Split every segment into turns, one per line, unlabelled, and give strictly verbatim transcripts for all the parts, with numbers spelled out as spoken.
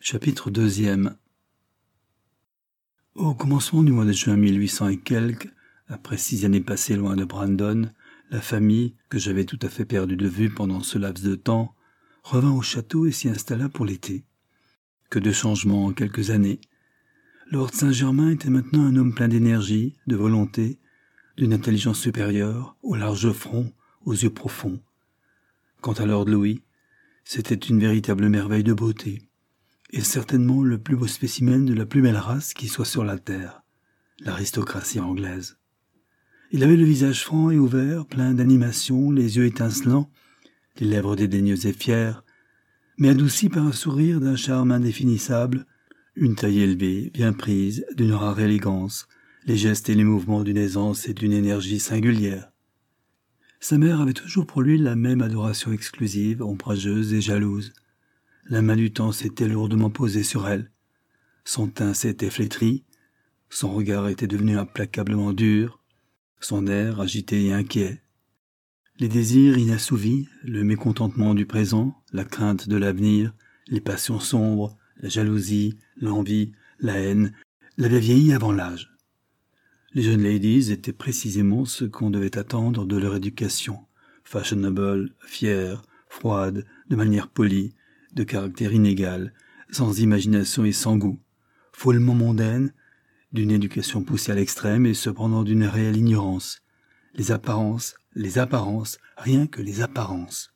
Chapitre deuxième. Au commencement du mois de juin mille huit cents et quelques, après six années passées loin de Brandon, la famille, que j'avais tout à fait perdue de vue pendant ce laps de temps, revint au château et s'y installa pour l'été. Que de changements en quelques années. Lord Saint-Germain était maintenant un homme plein d'énergie, de volonté, d'une intelligence supérieure, au large front, aux yeux profonds. Quant à Lord Louis, c'était une véritable merveille de beauté, et certainement le plus beau spécimen de la plus belle race qui soit sur la terre, l'aristocratie anglaise. Il avait le visage franc et ouvert, plein d'animation, les yeux étincelants, les lèvres dédaigneuses et fières, mais adoucies par un sourire d'un charme indéfinissable, une taille élevée, bien prise, d'une rare élégance, les gestes et les mouvements d'une aisance et d'une énergie singulière. Sa mère avait toujours pour lui la même adoration exclusive, ombrageuse et jalouse. La main du temps s'était lourdement posée sur elle. Son teint s'était flétri, son regard était devenu implacablement dur, son air agité et inquiet. Les désirs inassouvis, le mécontentement du présent, la crainte de l'avenir, les passions sombres, la jalousie, l'envie, la haine, l'avaient vieilli avant l'âge. Les jeunes ladies étaient précisément ce qu'on devait attendre de leur éducation, fashionable, fières, froides, de manière polie, de caractère inégal, sans imagination et sans goût, follement mondaines, d'une éducation poussée à l'extrême et cependant d'une réelle ignorance. Les apparences, les apparences, rien que les apparences.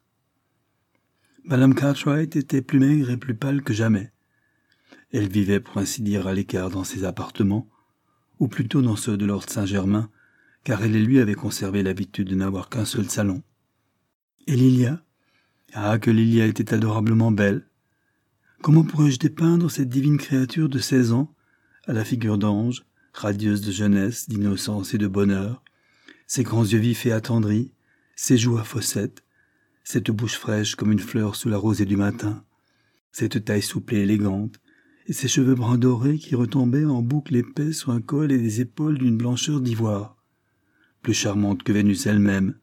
Madame Cartwright était plus maigre et plus pâle que jamais. Elle vivait pour ainsi dire à l'écart dans ses appartements, ou plutôt dans ceux de Lord Saint-Germain, car elle et lui avaient conservé l'habitude de n'avoir qu'un seul salon. Et Lilia? Ah, que Lilia était adorablement belle. Comment pourrais-je dépeindre cette divine créature de seize ans, à la figure d'ange, radieuse de jeunesse, d'innocence et de bonheur, ses grands yeux vifs et attendris, ses joues à fossettes, cette bouche fraîche comme une fleur sous la rosée du matin, cette taille souple et élégante, et ses cheveux bruns dorés qui retombaient en boucles épais sur un col et des épaules d'une blancheur d'ivoire, plus charmante que Vénus elle-même.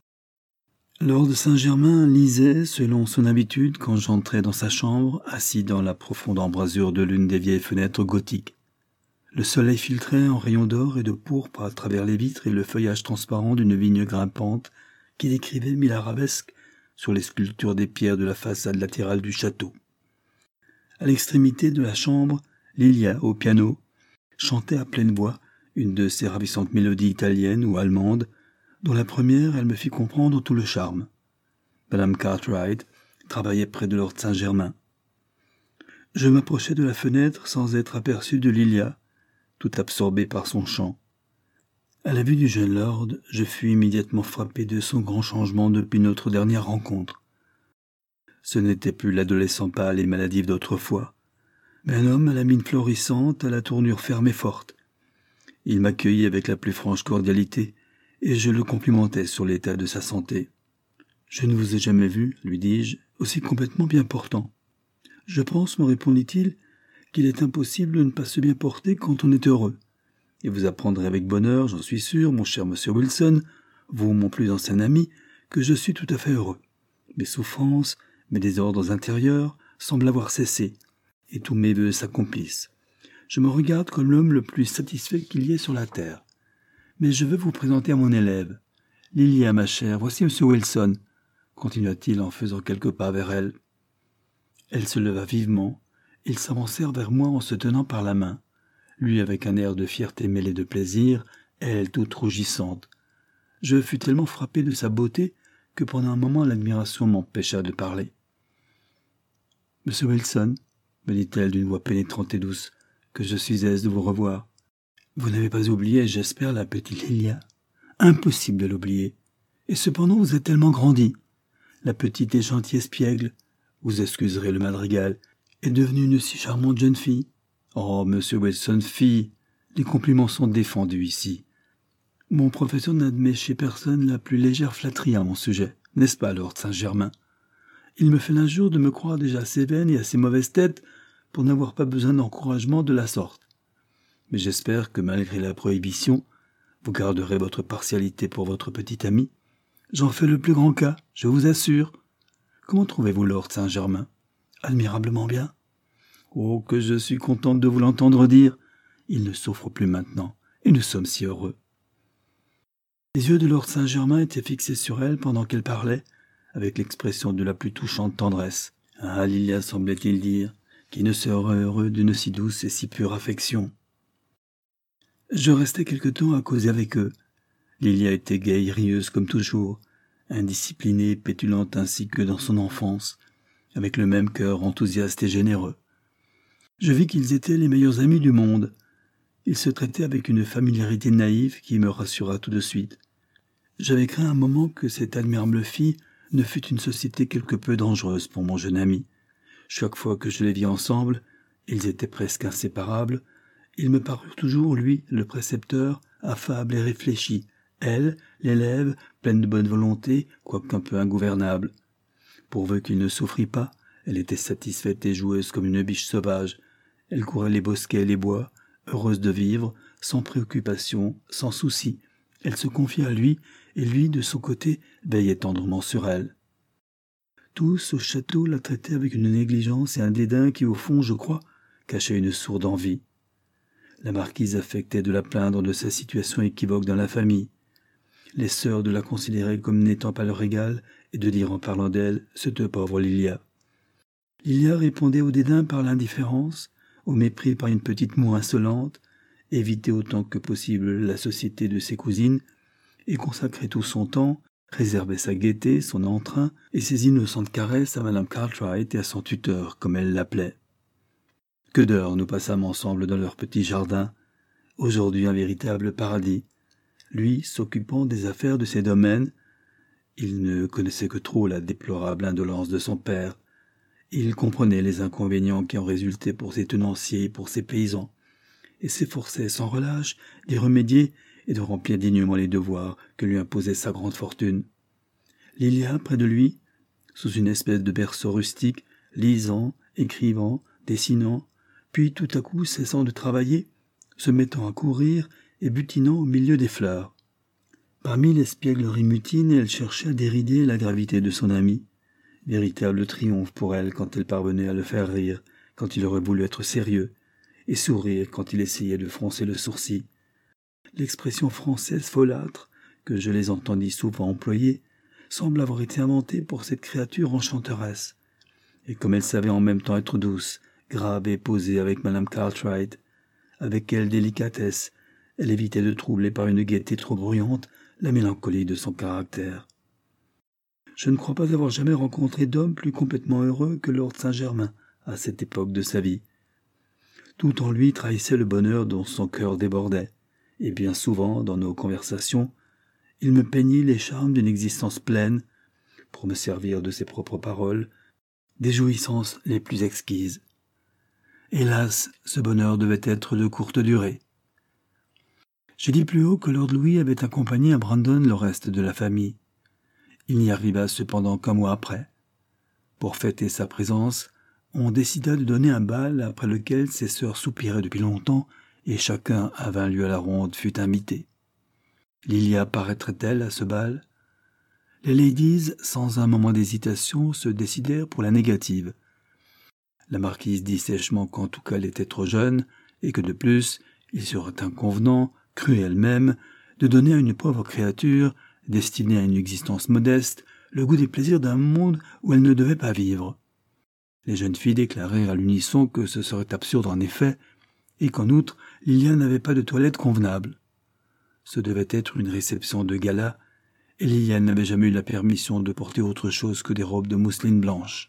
Lord Saint-Germain lisait, selon son habitude, quand j'entrais dans sa chambre, assis dans la profonde embrasure de l'une des vieilles fenêtres gothiques. Le soleil filtrait en rayons d'or et de pourpre à travers les vitres et le feuillage transparent d'une vigne grimpante qui décrivait mille arabesques sur les sculptures des pierres de la façade latérale du château. À l'extrémité de la chambre, Lilia, au piano, chantait à pleine voix une de ces ravissantes mélodies italiennes ou allemandes, dont la première, elle me fit comprendre tout le charme. Madame Cartwright travaillait près de Lord Saint-Germain. Je m'approchai de la fenêtre sans être aperçu de Lilia, tout absorbée par son chant. À la vue du jeune lord, je fus immédiatement frappé de son grand changement depuis notre dernière rencontre. Ce n'était plus l'adolescent pâle et maladif d'autrefois, mais un homme à la mine florissante, à la tournure ferme et forte. Il m'accueillit avec la plus franche cordialité, et je le complimentai sur l'état de sa santé. « Je ne vous ai jamais vu, lui dis-je, aussi complètement bien portant. Je pense, me répondit-il, qu'il est impossible de ne pas se bien porter quand on est heureux. Et vous apprendrez avec bonheur, j'en suis sûr, mon cher monsieur Wilson, vous, mon plus ancien ami, que je suis tout à fait heureux. Mes souffrances, mes désordres intérieurs semblent avoir cessé, et tous mes vœux s'accomplissent. Je me regarde comme l'homme le plus satisfait qu'il y ait sur la terre. Mais je veux vous présenter à mon élève. Lilia, ma chère, voici monsieur Wilson, continua-t-il en faisant quelques pas vers elle. Elle se leva vivement. Ils s'avancèrent vers moi en se tenant par la main, lui avec un air de fierté mêlé de plaisir, elle toute rougissante. Je fus tellement frappé de sa beauté que pendant un moment l'admiration m'empêcha de parler. « Monsieur Wilson, me dit-elle d'une voix pénétrante et douce, que je suis aise de vous revoir. Vous n'avez pas oublié, j'espère, la petite Lilia. Impossible de l'oublier. Et cependant, vous êtes tellement grandi. La petite et gentille espiègle, vous excuserez le madrigal, est devenue une si charmante jeune fille. Oh, monsieur Wilson, fille, les compliments sont défendus ici. Mon professeur n'admet chez personne la plus légère flatterie à mon sujet, n'est-ce pas, Lord Saint-Germain? Il me fait l'injure de me croire déjà assez vaine et assez mauvaise tête pour n'avoir pas besoin d'encouragement de la sorte. Mais j'espère que malgré la prohibition, vous garderez votre partialité pour votre petit ami. J'en fais le plus grand cas, je vous assure. Comment trouvez-vous Lord Saint-Germain? Admirablement bien. Oh, que je suis contente de vous l'entendre dire. Il ne souffre plus maintenant, et nous sommes si heureux. » Les yeux de Lord Saint-Germain étaient fixés sur elle pendant qu'elle parlait, avec l'expression de la plus touchante tendresse. « Ah, Lilia, semblait-il dire, qui ne serait heureux d'une si douce et si pure affection. » Je restai quelque temps à causer avec eux. Lilia était gaie et rieuse comme toujours, indisciplinée, pétulante ainsi que dans son enfance, avec le même cœur enthousiaste et généreux. Je vis qu'ils étaient les meilleurs amis du monde. Ils se traitaient avec une familiarité naïve qui me rassura tout de suite. J'avais craint un moment que cette admirable fille ne fût une société quelque peu dangereuse pour mon jeune ami. Chaque fois que je les vis ensemble, ils étaient presque inséparables, ils me parurent toujours, lui, le précepteur, affable et réfléchi, elle, l'élève, pleine de bonne volonté, quoiqu'un peu ingouvernable. Pourvu qu'il ne souffrît pas, elle était satisfaite et joueuse comme une biche sauvage. Elle courait les bosquets et les bois, heureuse de vivre, sans préoccupation, sans souci. Elle se confiait à lui, et lui, de son côté, veillait tendrement sur elle. Tous au château la traitaient avec une négligence et un dédain qui, au fond, je crois, cachaient une sourde envie. La marquise affectait de la plaindre de sa situation équivoque dans la famille. Les sœurs de la considéraient comme n'étant pas leur égale et de dire en parlant d'elle « cette pauvre Lilia ». Lilia répondait au dédain par l'indifférence, au mépris par une petite moue insolente, évitait autant que possible la société de ses cousines et consacrait tout son temps, réservait sa gaieté, son entrain et ses innocentes caresses à Madame Cartwright et à son tuteur, comme elle l'appelait. Que d'heures nous passâmes ensemble dans leur petit jardin, aujourd'hui un véritable paradis. Lui s'occupant des affaires de ses domaines, il ne connaissait que trop la déplorable indolence de son père. Il comprenait les inconvénients qui en résultaient pour ses tenanciers et pour ses paysans, et s'efforçait sans relâche d'y remédier et de remplir dignement les devoirs que lui imposait sa grande fortune. Lilia, près de lui, sous une espèce de berceau rustique, lisant, écrivant, dessinant, puis tout à coup cessant de travailler, se mettant à courir et butinant au milieu des fleurs. Parmi l'espièglerie mutine, elle cherchait à dérider la gravité de son ami. Véritable triomphe pour elle quand elle parvenait à le faire rire, quand il aurait voulu être sérieux, et sourire quand il essayait de froncer le sourcil. L'expression française folâtre, que je les entendis souvent employer, semble avoir été inventée pour cette créature enchanteresse. Et comme elle savait en même temps être douce, grave et posée avec Madame Cartwright, avec quelle délicatesse elle évitait de troubler par une gaieté trop bruyante la mélancolie de son caractère. Je ne crois pas avoir jamais rencontré d'homme plus complètement heureux que Lord Saint-Germain à cette époque de sa vie. Tout en lui trahissait le bonheur dont son cœur débordait, et bien souvent, dans nos conversations, il me peignit les charmes d'une existence pleine, pour me servir de ses propres paroles, des jouissances les plus exquises. Hélas, ce bonheur devait être de courte durée. J'ai dit plus haut que Lord Louis avait accompagné à Brandon le reste de la famille. Il n'y arriva cependant qu'un mois après. Pour fêter sa présence, on décida de donner un bal après lequel ses sœurs soupiraient depuis longtemps et chacun avait un lieu à la ronde fut invité. Lilia paraîtrait-elle à ce bal? Les ladies, sans un moment d'hésitation, se décidèrent pour la négative. La marquise dit sèchement qu'en tout cas elle était trop jeune, et que de plus, il serait inconvenant, cruel même, de donner à une pauvre créature, destinée à une existence modeste, le goût des plaisirs d'un monde où elle ne devait pas vivre. Les jeunes filles déclarèrent à l'unisson que ce serait absurde en effet, et qu'en outre, Lilia n'avait pas de toilette convenable. Ce devait être une réception de gala, et Lilia n'avait jamais eu la permission de porter autre chose que des robes de mousseline blanche.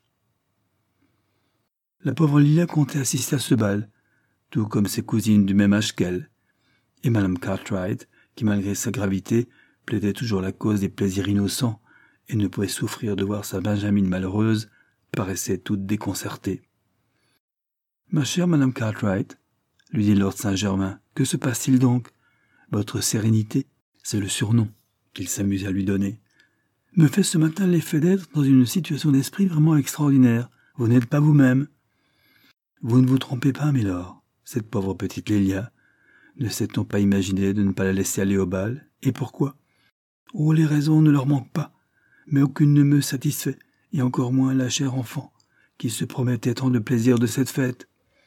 La pauvre Lilia comptait assister à ce bal, tout comme ses cousines du même âge qu'elle, et Madame Cartwright, qui malgré sa gravité, plaidait toujours la cause des plaisirs innocents, et ne pouvait souffrir de voir sa Benjamine malheureuse, paraissait toute déconcertée. « Ma chère Madame Cartwright, lui dit Lord Saint-Germain, que se passe-t-il donc? Votre sérénité, c'est le surnom qu'il s'amuse à lui donner, me fait ce matin l'effet d'être dans une situation d'esprit vraiment extraordinaire. Vous n'êtes pas vous-même. Vous ne vous trompez pas, milord. Cette pauvre petite Lilia, ne s'est-on pas imaginé de ne pas la laisser aller au bal? Et pourquoi? Oh, les raisons ne leur manquent pas, mais aucune ne me satisfait, et encore moins la chère enfant, qui se promettait tant de plaisir de cette fête.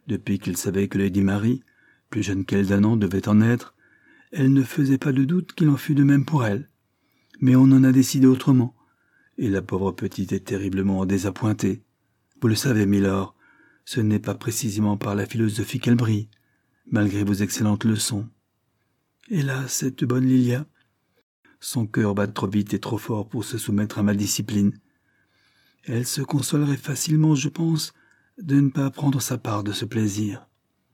Depuis qu'il savait que Lady Mary, plus jeune qu'elle d'un an, devait en être, elle ne faisait pas de doute qu'il en fût de même pour elle. Mais on en a décidé autrement, et la pauvre petite est terriblement désappointée. Vous le savez, Milord, ce n'est pas précisément par la philosophie qu'elle brille, malgré vos excellentes leçons. Hélas, cette bonne Lilia, son cœur bat trop vite et trop fort pour se soumettre à ma discipline. Elle se consolerait facilement, je pense, de ne pas prendre sa part de ce plaisir.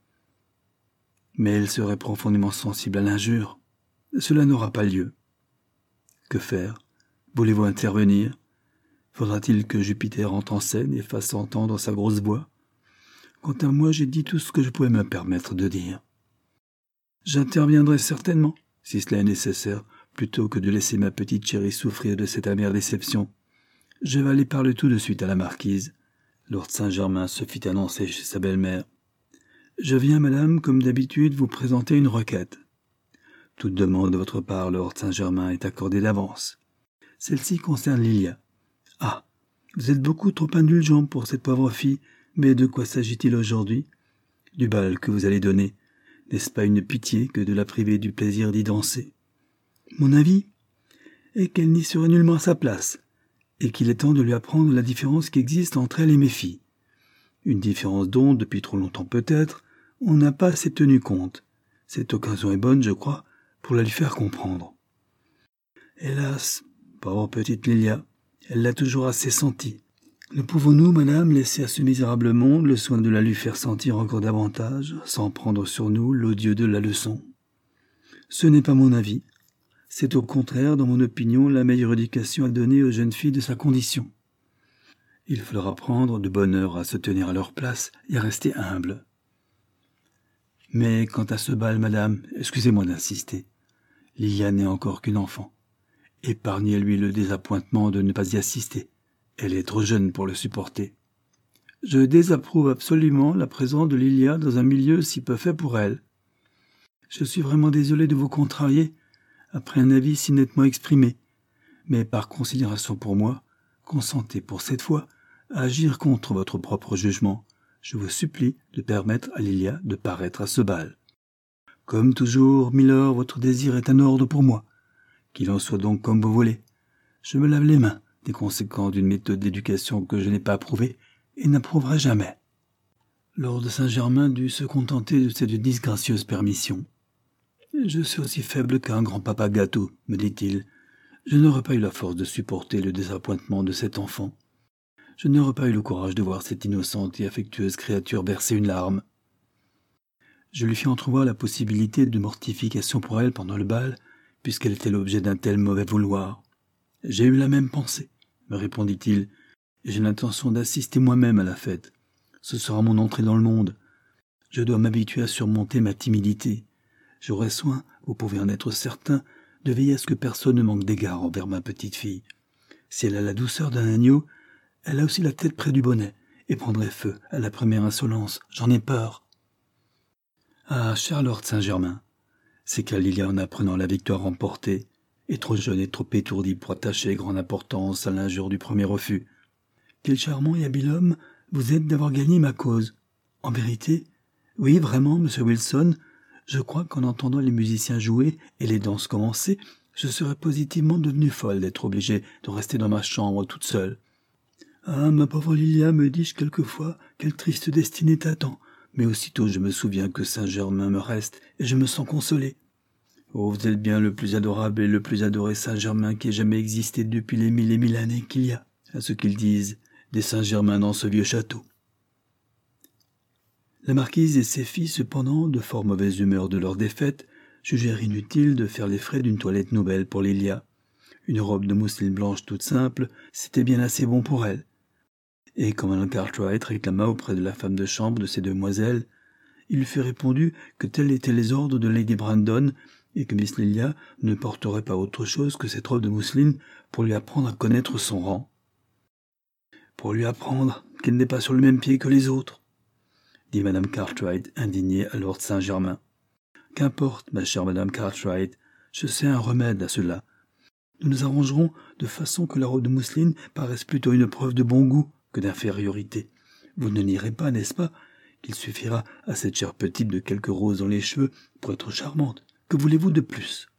Mais elle serait profondément sensible à l'injure. Cela n'aura pas lieu. Que faire? Voulez-vous intervenir? Faudra-t-il que Jupiter entre en scène et fasse entendre sa grosse voix? Quant à moi, j'ai dit tout ce que je pouvais me permettre de dire. J'interviendrai certainement, si cela est nécessaire, plutôt que de laisser ma petite chérie souffrir de cette amère déception. Je vais aller parler tout de suite à la marquise. Lord Saint-Germain se fit annoncer chez sa belle-mère. Je viens, madame, comme d'habitude, vous présenter une requête. Toute demande de votre part, Lord Saint-Germain, est accordée d'avance. Celle-ci concerne Lilia. Ah, vous êtes beaucoup trop indulgent pour cette pauvre fille, mais de quoi s'agit-il aujourd'hui? Du bal que vous allez donner. N'est-ce pas une pitié que de la priver du plaisir d'y danser? Mon avis est qu'elle n'y serait nullement à sa place, et qu'il est temps de lui apprendre la différence qui existe entre elle et mes filles. Une différence dont, depuis trop longtemps peut-être, on n'a pas assez tenu compte. Cette occasion est bonne, je crois, pour la lui faire comprendre. Hélas, pauvre petite Lilia, elle l'a toujours assez senti. Ne pouvons-nous, madame, laisser à ce misérable monde le soin de la lui faire sentir encore davantage, sans prendre sur nous l'odieux de la leçon? Ce n'est pas mon avis. C'est au contraire, dans mon opinion, la meilleure éducation à donner aux jeunes filles de sa condition. Il faut leur apprendre de bonne heure à se tenir à leur place et à rester humbles. Mais quant à ce bal, madame, excusez-moi d'insister. Lilia n'est encore qu'une enfant. Épargnez-lui le désappointement de ne pas y assister. Elle est trop jeune pour le supporter. Je désapprouve absolument la présence de Lilia dans un milieu si peu fait pour elle. Je suis vraiment désolé de vous contrarier, après un avis si nettement exprimé, mais par considération pour moi, consentez pour cette fois à agir contre votre propre jugement. Je vous supplie de permettre à Lilia de paraître à ce bal. Comme toujours, Milord, votre désir est un ordre pour moi. Qu'il en soit donc comme vous voulez. Je me lave les mains des conséquences d'une méthode d'éducation que je n'ai pas approuvée et n'approuverai jamais. Lord Saint-Germain dut se contenter de cette disgracieuse permission. Je suis aussi faible qu'un grand-papa gâteau, me dit-il. Je n'aurais pas eu la force de supporter le désappointement de cet enfant. Je n'aurais pas eu le courage de voir cette innocente et affectueuse créature verser une larme. Je lui fis entrevoir la possibilité de mortification pour elle pendant le bal, puisqu'elle était l'objet d'un tel mauvais vouloir. « J'ai eu la même pensée, » me répondit-il, « et j'ai l'intention d'assister moi-même à la fête. Ce sera mon entrée dans le monde. Je dois m'habituer à surmonter ma timidité. J'aurai soin, vous pouvez en être certain, de veiller à ce que personne ne manque d'égard envers ma petite fille. Si elle a la douceur d'un agneau, elle a aussi la tête près du bonnet, et prendrait feu à la première insolence. J'en ai peur. » Ah, cher Lord Saint-Germain, s'écria Lilia en apprenant la victoire remportée, et trop jeune et trop étourdie pour attacher grande importance à l'injure du premier refus. Quel charmant et habile homme vous êtes d'avoir gagné ma cause. En vérité, oui, vraiment, monsieur Wilson, je crois qu'en entendant les musiciens jouer et les danses commencer, je serais positivement devenue folle d'être obligée de rester dans ma chambre toute seule. Ah, ma pauvre Lilia, me dis-je quelquefois, quelle triste destinée t'attend, mais aussitôt je me souviens que Saint-Germain me reste et je me sens consolée. Oh, vous êtes bien le plus adorable et le plus adoré Saint-Germain qui ait jamais existé depuis les mille et mille années qu'il y a, à ce qu'ils disent, des Saint-Germain dans ce vieux château. La marquise et ses filles, cependant, de fort mauvaise humeur de leur défaite, jugèrent inutile de faire les frais d'une toilette nouvelle pour Lilia. Une robe de mousseline blanche toute simple, c'était bien assez bon pour elle. Et quand Madame Cartwright réclama auprès de la femme de chambre de ces demoiselles, il lui fut répondu que tels étaient les ordres de Lady Brandon et que Miss Lilia ne porterait pas autre chose que cette robe de mousseline pour lui apprendre à connaître son rang. Pour lui apprendre qu'elle n'est pas sur le même pied que les autres, dit Madame Cartwright, indignée à Lord Saint-Germain. Qu'importe, ma chère Madame Cartwright, je sais un remède à cela. Nous nous arrangerons de façon que la robe de mousseline paraisse plutôt une preuve de bon goût que d'infériorité. Vous ne nierez pas, n'est-ce pas, qu'il suffira à cette chère petite de quelques roses dans les cheveux pour être charmante. Que voulez-vous de plus?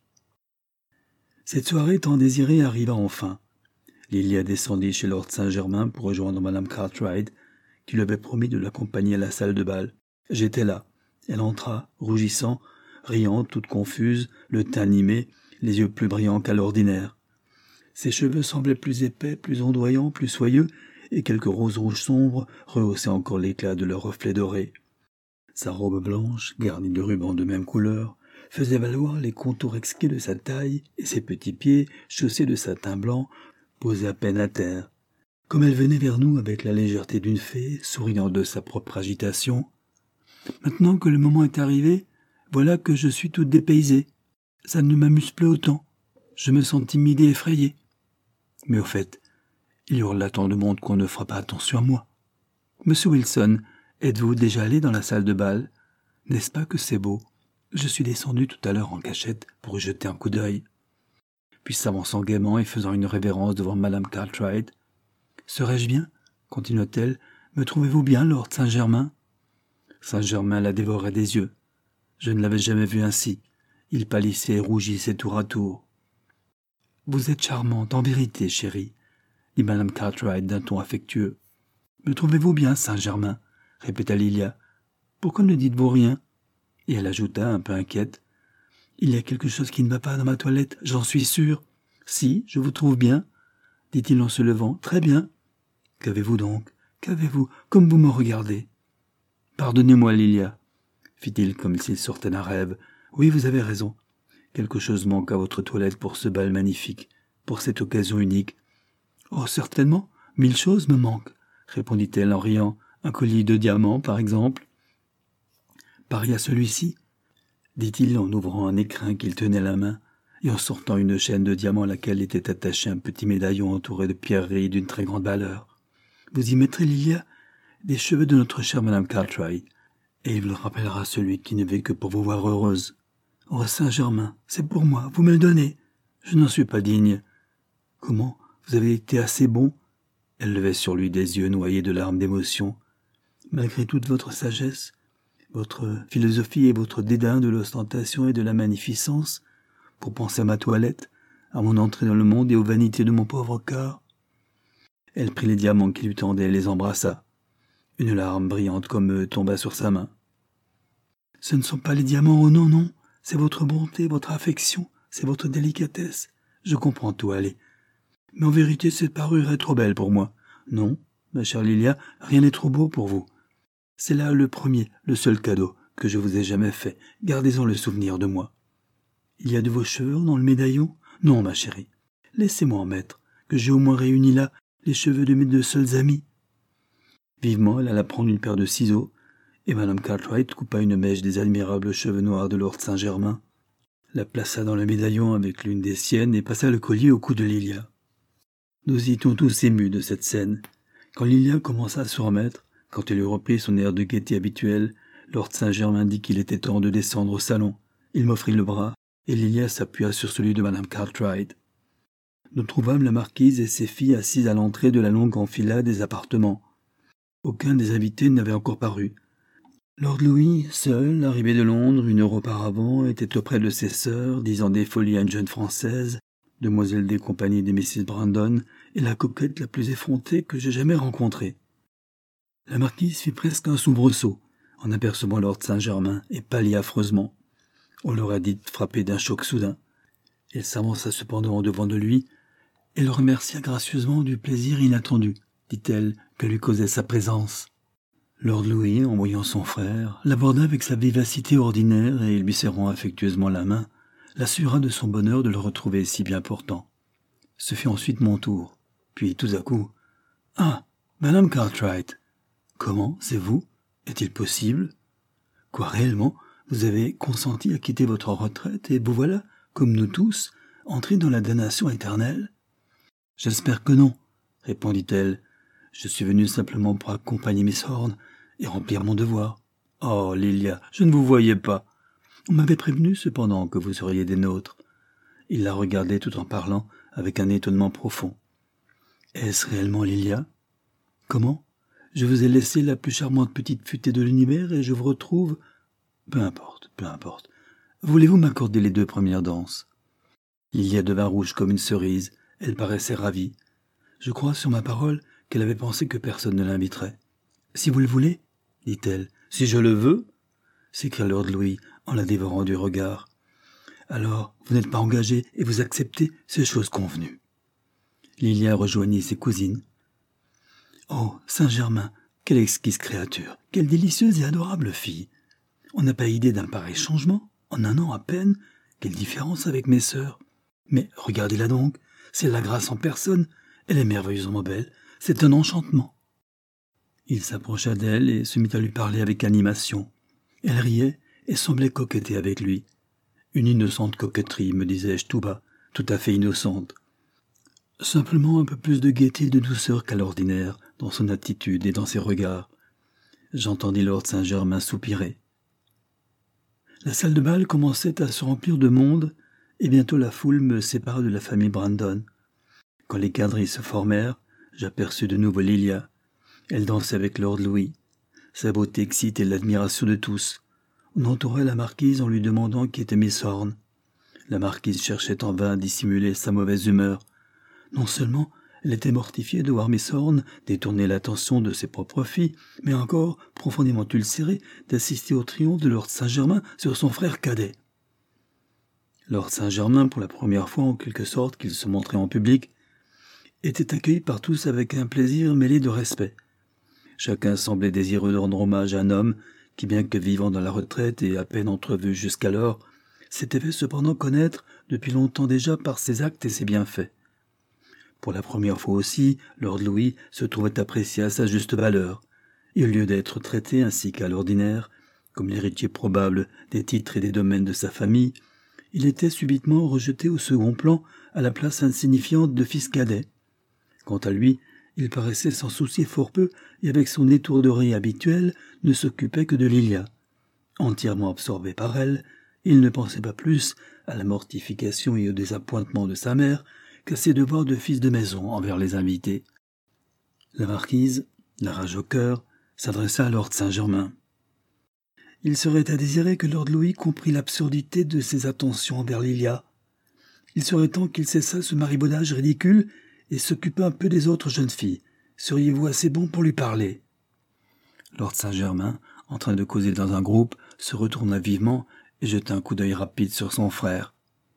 Cette soirée tant désirée arriva enfin. Lilia descendit chez Lord Saint-Germain pour rejoindre Madame Cartwright, qui lui avait promis de l'accompagner à la salle de bal. J'étais là. Elle entra, rougissant, riant, toute confuse, le teint animé, les yeux plus brillants qu'à l'ordinaire. Ses cheveux semblaient plus épais, plus ondoyants, plus soyeux, et quelques roses rouges sombres rehaussaient encore l'éclat de leurs reflets dorés. Sa robe blanche, garnie de rubans de même couleur, faisait valoir les contours exquis de sa taille, et ses petits pieds, chaussés de satin blanc, posaient à peine à terre. Comme elle venait vers nous avec la légèreté d'une fée, souriant de sa propre agitation. « Maintenant que le moment est arrivé, voilà que je suis toute dépaysée. Ça ne m'amuse plus autant. Je me sens timide et effrayée. Mais au fait, il y aura là tant de monde qu'on ne fera pas attention à moi. Monsieur Wilson, êtes-vous déjà allé dans la salle de bal? N'est-ce pas que c'est beau? Je suis descendu tout à l'heure en cachette pour y jeter un coup d'œil. » Puis s'avançant gaiement et faisant une révérence devant Madame Cartwright. « Serais-je bien? Continua-t-elle. Me trouvez-vous bien, Lord Saint-Germain? » Saint-Germain la dévorait des yeux. Je ne l'avais jamais vu ainsi. Il pâlissait et rougissait tour à tour. « Vous êtes charmante, en vérité, chérie, » dit Madame Cartwright d'un ton affectueux. « Me trouvez-vous bien, Saint-Germain? » répéta Lilia. « Pourquoi ne dites-vous rien? » Et elle ajouta, un peu inquiète. « Il y a quelque chose qui ne va pas dans ma toilette, j'en suis sûre. »« Si, je vous trouve bien, » dit-il en se levant. « Très bien. »« Qu'avez-vous donc? Qu'avez-vous? Comme vous me regardez. »« Pardonnez-moi, Lilia, » fit-il comme s'il sortait d'un rêve. « Oui, vous avez raison. Quelque chose manque à votre toilette pour ce bal magnifique, pour cette occasion unique. »« Oh, certainement, mille choses me manquent, » répondit-elle en riant. « Un collier de diamants, par exemple. »« Pareil à celui-ci, » dit-il en ouvrant un écrin qu'il tenait à la main et en sortant une chaîne de diamants à laquelle était attaché un petit médaillon entouré de pierreries d'une très grande valeur. « Vous y mettrez, Lilia, des cheveux de notre chère Madame Cartwright, et il vous rappellera celui qui ne vit que pour vous voir heureuse. Oh, Saint-Germain, c'est pour moi, vous me le donnez. Je n'en suis pas digne. Comment, vous avez été assez bon? » Elle levait sur lui des yeux noyés de larmes d'émotion. « Malgré toute votre sagesse, votre philosophie et votre dédain de l'ostentation et de la magnificence, pour penser à ma toilette, à mon entrée dans le monde et aux vanités de mon pauvre cœur. » Elle prit les diamants qu'il lui tendait et les embrassa. Une larme brillante comme eux tomba sur sa main. « Ce ne sont pas les diamants, oh non, non, c'est votre bonté, votre affection, c'est votre délicatesse. Je comprends tout, allez. Mais en vérité, cette parure est trop belle pour moi. Non, ma chère Lilia, rien n'est trop beau pour vous. C'est là le premier, le seul cadeau que je vous ai jamais fait. Gardez-en le souvenir de moi. Il y a de vos cheveux dans le médaillon? Non, ma chérie. Laissez-moi en mettre, que j'ai au moins réuni là les cheveux de mes deux seuls amis. » Vivement, elle alla prendre une paire de ciseaux, et Madame Cartwright coupa une mèche des admirables cheveux noirs de Lord Saint-Germain, la plaça dans le médaillon avec l'une des siennes et passa le collier au cou de Lilia. Nous étions tous émus de cette scène. Quand Lilia commença à se remettre, quand elle eut repris son air de gaieté habituel, Lord Saint-Germain dit qu'il était temps de descendre au salon. Il m'offrit le bras, et Lilia s'appuya sur celui de Madame Cartwright. Nous trouvâmes la marquise et ses filles assises à l'entrée de la longue enfilade des appartements. Aucun des invités n'avait encore paru. Lord Louis, seul, arrivé de Londres une heure auparavant, était auprès de ses sœurs, disant des folies à une jeune Française, demoiselle des compagnies de Missus Brandon, et la coquette la plus effrontée que j'ai jamais rencontrée. La marquise fit presque un soubresaut, en apercevant Lord Saint-Germain, et pâlit affreusement. On l'aurait dit frappée d'un choc soudain. Elle s'avança cependant au-devant de lui, et le remercia gracieusement du plaisir inattendu, dit-elle, que lui causait sa présence. Lord Louis, en voyant son frère, l'aborda avec sa vivacité ordinaire et, lui serrant affectueusement la main, l'assura de son bonheur de le retrouver si bien portant. Ce fut ensuite mon tour. Puis, tout à coup, « Ah, Madame Cartwright! Comment, c'est vous? Est-il possible? Quoi, réellement, vous avez consenti à quitter votre retraite et vous voilà, comme nous tous, entrés dans la damnation éternelle? »« J'espère que non, » répondit-elle. « Je suis venue simplement pour accompagner Miss Horne et remplir mon devoir. »« Oh, Lilia, je ne vous voyais pas. On m'avait prévenu cependant que vous seriez des nôtres. » Il la regardait tout en parlant avec un étonnement profond. « Est-ce réellement Lilia? Comment? Je vous ai laissé la plus charmante petite futée de l'univers et je vous retrouve... Peu importe, peu importe. Voulez-vous m'accorder les deux premières danses ?» Lilia devint rouge comme une cerise. Elle paraissait ravie. Je crois, sur ma parole, qu'elle avait pensé que personne ne l'inviterait. « Si vous le voulez, dit-elle. « Si je le veux ?» s'écria Lord Louis en la dévorant du regard. « Alors, vous n'êtes pas engagé et vous acceptez, c'est chose convenue. » Lilia rejoignit ses cousines. « Oh, Saint-Germain, quelle exquise créature, quelle délicieuse et adorable fille. On n'a pas idée d'un pareil changement, en un an à peine, quelle différence avec mes sœurs. Mais regardez-la donc, c'est la grâce en personne, elle est merveilleusement belle, c'est un enchantement. » Il s'approcha d'elle et se mit à lui parler avec animation. Elle riait et semblait coqueter avec lui. Une innocente coquetterie, me disais-je tout bas, tout à fait innocente. Simplement un peu plus de gaieté et de douceur qu'à l'ordinaire, dans son attitude et dans ses regards. J'entendis Lord Saint-Germain soupirer. La salle de bal commençait à se remplir de monde, et bientôt la foule me sépara de la famille Brandon. Quand les quadrilles se formèrent, j'aperçus de nouveau Lilia. Elle dansait avec Lord Louis. Sa beauté excitait l'admiration de tous. On entourait la marquise en lui demandant qui était Miss Horne. La marquise cherchait en vain à dissimuler sa mauvaise humeur. Non seulement elle était mortifiée de voir Miss Horne détourner l'attention de ses propres filles, mais encore profondément ulcérée d'assister au triomphe de Lord Saint-Germain sur son frère cadet. Lord Saint-Germain, pour la première fois en quelque sorte qu'il se montrait en public, était accueilli par tous avec un plaisir mêlé de respect. Chacun semblait désireux de rendre hommage à un homme qui, bien que vivant dans la retraite et à peine entrevu jusqu'alors, s'était fait cependant connaître depuis longtemps déjà par ses actes et ses bienfaits. Pour la première fois aussi, Lord Louis se trouvait apprécié à sa juste valeur, et au lieu d'être traité ainsi qu'à l'ordinaire, comme l'héritier probable des titres et des domaines de sa famille, il était subitement rejeté au second plan à la place insignifiante de fils cadet. Quant à lui, il paraissait s'en soucier fort peu et avec son étourderie habituelle ne s'occupait que de Lilia. Entièrement absorbé par elle, il ne pensait pas plus à la mortification et au désappointement de sa mère qu'à ses devoirs de fils de maison envers les invités. La marquise, la rage au cœur, s'adressa à Lord Saint-Germain. Il serait à désirer que Lord Louis comprît l'absurdité de ses attentions envers Lilia. Il serait temps qu'il cessât ce maribaudage ridicule et s'occupât un peu des autres jeunes filles. Seriez-vous assez bon pour lui parler ? Lord Saint-Germain, en train de causer dans un groupe, se retourna vivement et jeta un coup d'œil rapide sur son frère.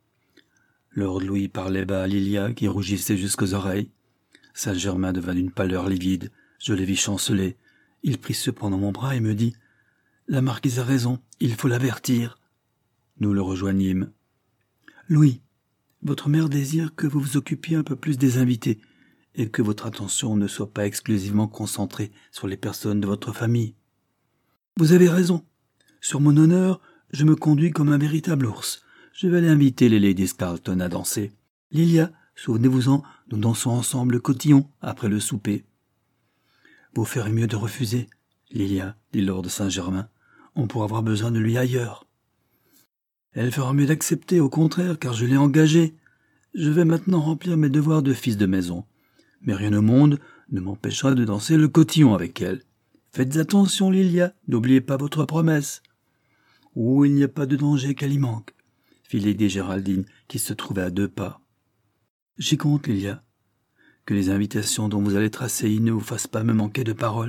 Lord Louis parlait bas à Lilia, qui rougissait jusqu'aux oreilles. Saint-Germain devint d'une pâleur livide. Je le vis chanceler. Il prit cependant mon bras et me dit « La marquise a raison, il faut l'avertir. » Nous le rejoignîmes. « Louis, votre mère désire que vous vous occupiez un peu plus des invités et que votre attention ne soit pas exclusivement concentrée sur les personnes de votre famille. »« Vous avez raison. Sur mon honneur, je me conduis comme un véritable ours. Je vais aller inviter les ladies Carlton à danser. Lilia, souvenez-vous-en, nous dansons ensemble le cotillon après le souper. »« Vous ferez mieux de refuser, Lilia, dit Lord Saint-Germain. On pourra avoir besoin de lui ailleurs. »« Elle fera mieux d'accepter, au contraire, car je l'ai engagée. Je vais maintenant remplir mes devoirs de fils de maison. Mais rien au monde ne m'empêchera de danser le cotillon avec elle. Faites attention, Lilia, n'oubliez pas votre promesse. »« Oh, il n'y a pas de danger qu'elle y manque, » fit Lady Géraldine, qui se trouvait à deux pas. « J'y compte, Lilia. Que les invitations dont vous allez tracer ne vous fassent pas me manquer de parole. »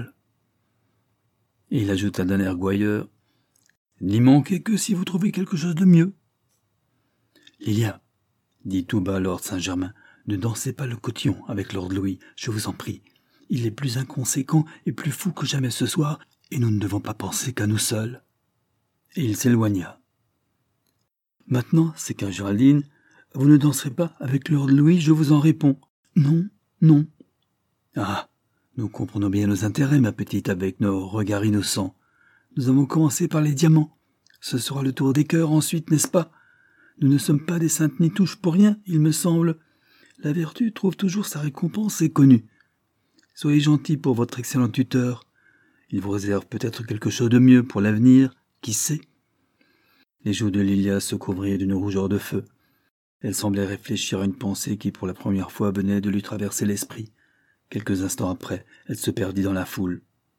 Et il ajouta d'un air gouailleur, « N'y manquez que si vous trouvez quelque chose de mieux. »« Lilia, dit tout bas Lord Saint-Germain, ne dansez pas le cotillon avec Lord Louis, je vous en prie. Il est plus inconséquent et plus fou que jamais ce soir, et nous ne devons pas penser qu'à nous seuls. » Et il s'éloigna. « Maintenant, c'est qu'un Géraldine, vous ne danserez pas avec Lord Louis, je vous en réponds. Non, non. »« Ah, nous comprenons bien nos intérêts, ma petite, avec nos regards innocents. Nous avons commencé par les diamants. Ce sera le tour des cœurs ensuite, n'est-ce pas? Nous ne sommes pas des saintes nitouches pour rien, il me semble. La vertu trouve toujours sa récompense, c'est connu. Soyez gentil pour votre excellent tuteur. Il vous réserve peut-être quelque chose de mieux pour l'avenir, qui sait ?» Les joues de Lilia se couvrirent d'une rougeur de feu. Elle semblait réfléchir à une pensée qui, pour la première fois, venait de lui traverser l'esprit. Quelques instants après, elle se perdit dans la foule.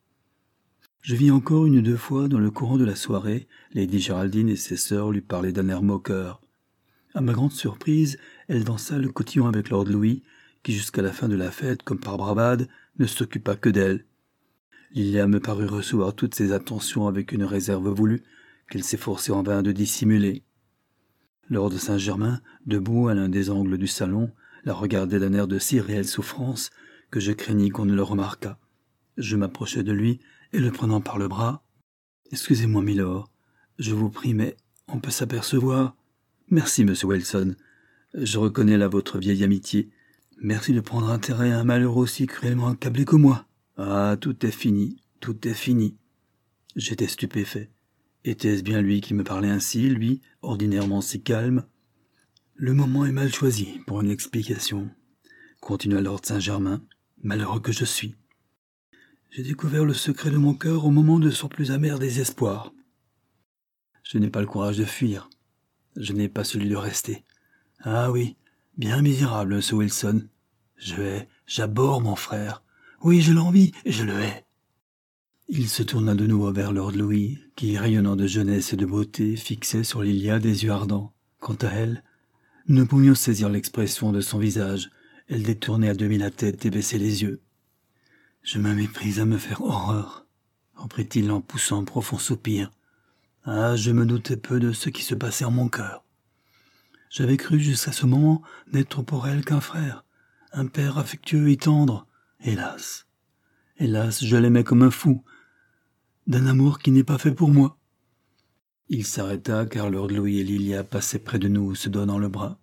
Je vis encore une ou deux fois dans le courant de la soirée, Lady Géraldine et ses sœurs lui parlaient d'un air moqueur. À ma grande surprise, elle dansa le cotillon avec Lord Louis, qui jusqu'à la fin de la fête, comme par bravade, ne s'occupa que d'elle. Lilia me parut recevoir toutes ces attentions avec une réserve voulue, qu'elle s'efforçait en vain de dissimuler. Lord Saint-Germain, debout à l'un des angles du salon, la regardait d'un air de si réelle souffrance que je craignis qu'on ne le remarquât. Je m'approchai de lui et le prenant par le bras. « Excusez-moi, milord, je vous prie, mais on peut s'apercevoir. »« Merci, monsieur Wilson. Je reconnais là votre vieille amitié. Merci de prendre intérêt à un malheureux aussi cruellement accablé que moi. Ah, tout est fini, tout est fini. » J'étais stupéfait. Était-ce bien lui qui me parlait ainsi, lui, ordinairement si calme? « Le moment est mal choisi pour une explication, » continua Lord Saint-Germain, « malheureux que je suis. J'ai découvert le secret de mon cœur au moment de son plus amer désespoir. Je n'ai pas le courage de fuir. Je n'ai pas celui de rester. Ah oui, bien misérable, monsieur Wilson. Je hais, j'abhorre mon frère. Oui, je l'envie et je le hais. » Il se tourna de nouveau vers Lord Louis, qui, rayonnant de jeunesse et de beauté, fixait sur Lilia des yeux ardents. Quant à elle, nous ne pouvions saisir l'expression de son visage. Elle détournait à demi la tête et baissait les yeux. « Je me méprise à me faire horreur, » reprit-il en poussant un profond soupir. « Ah, je me doutais peu de ce qui se passait en mon cœur. J'avais cru jusqu'à ce moment n'être pour elle qu'un frère, un père affectueux et tendre. Hélas, hélas, je l'aimais comme un fou, d'un amour qui n'est pas fait pour moi. » Il s'arrêta car Lord Louis et Lilia passaient près de nous, se donnant le bras.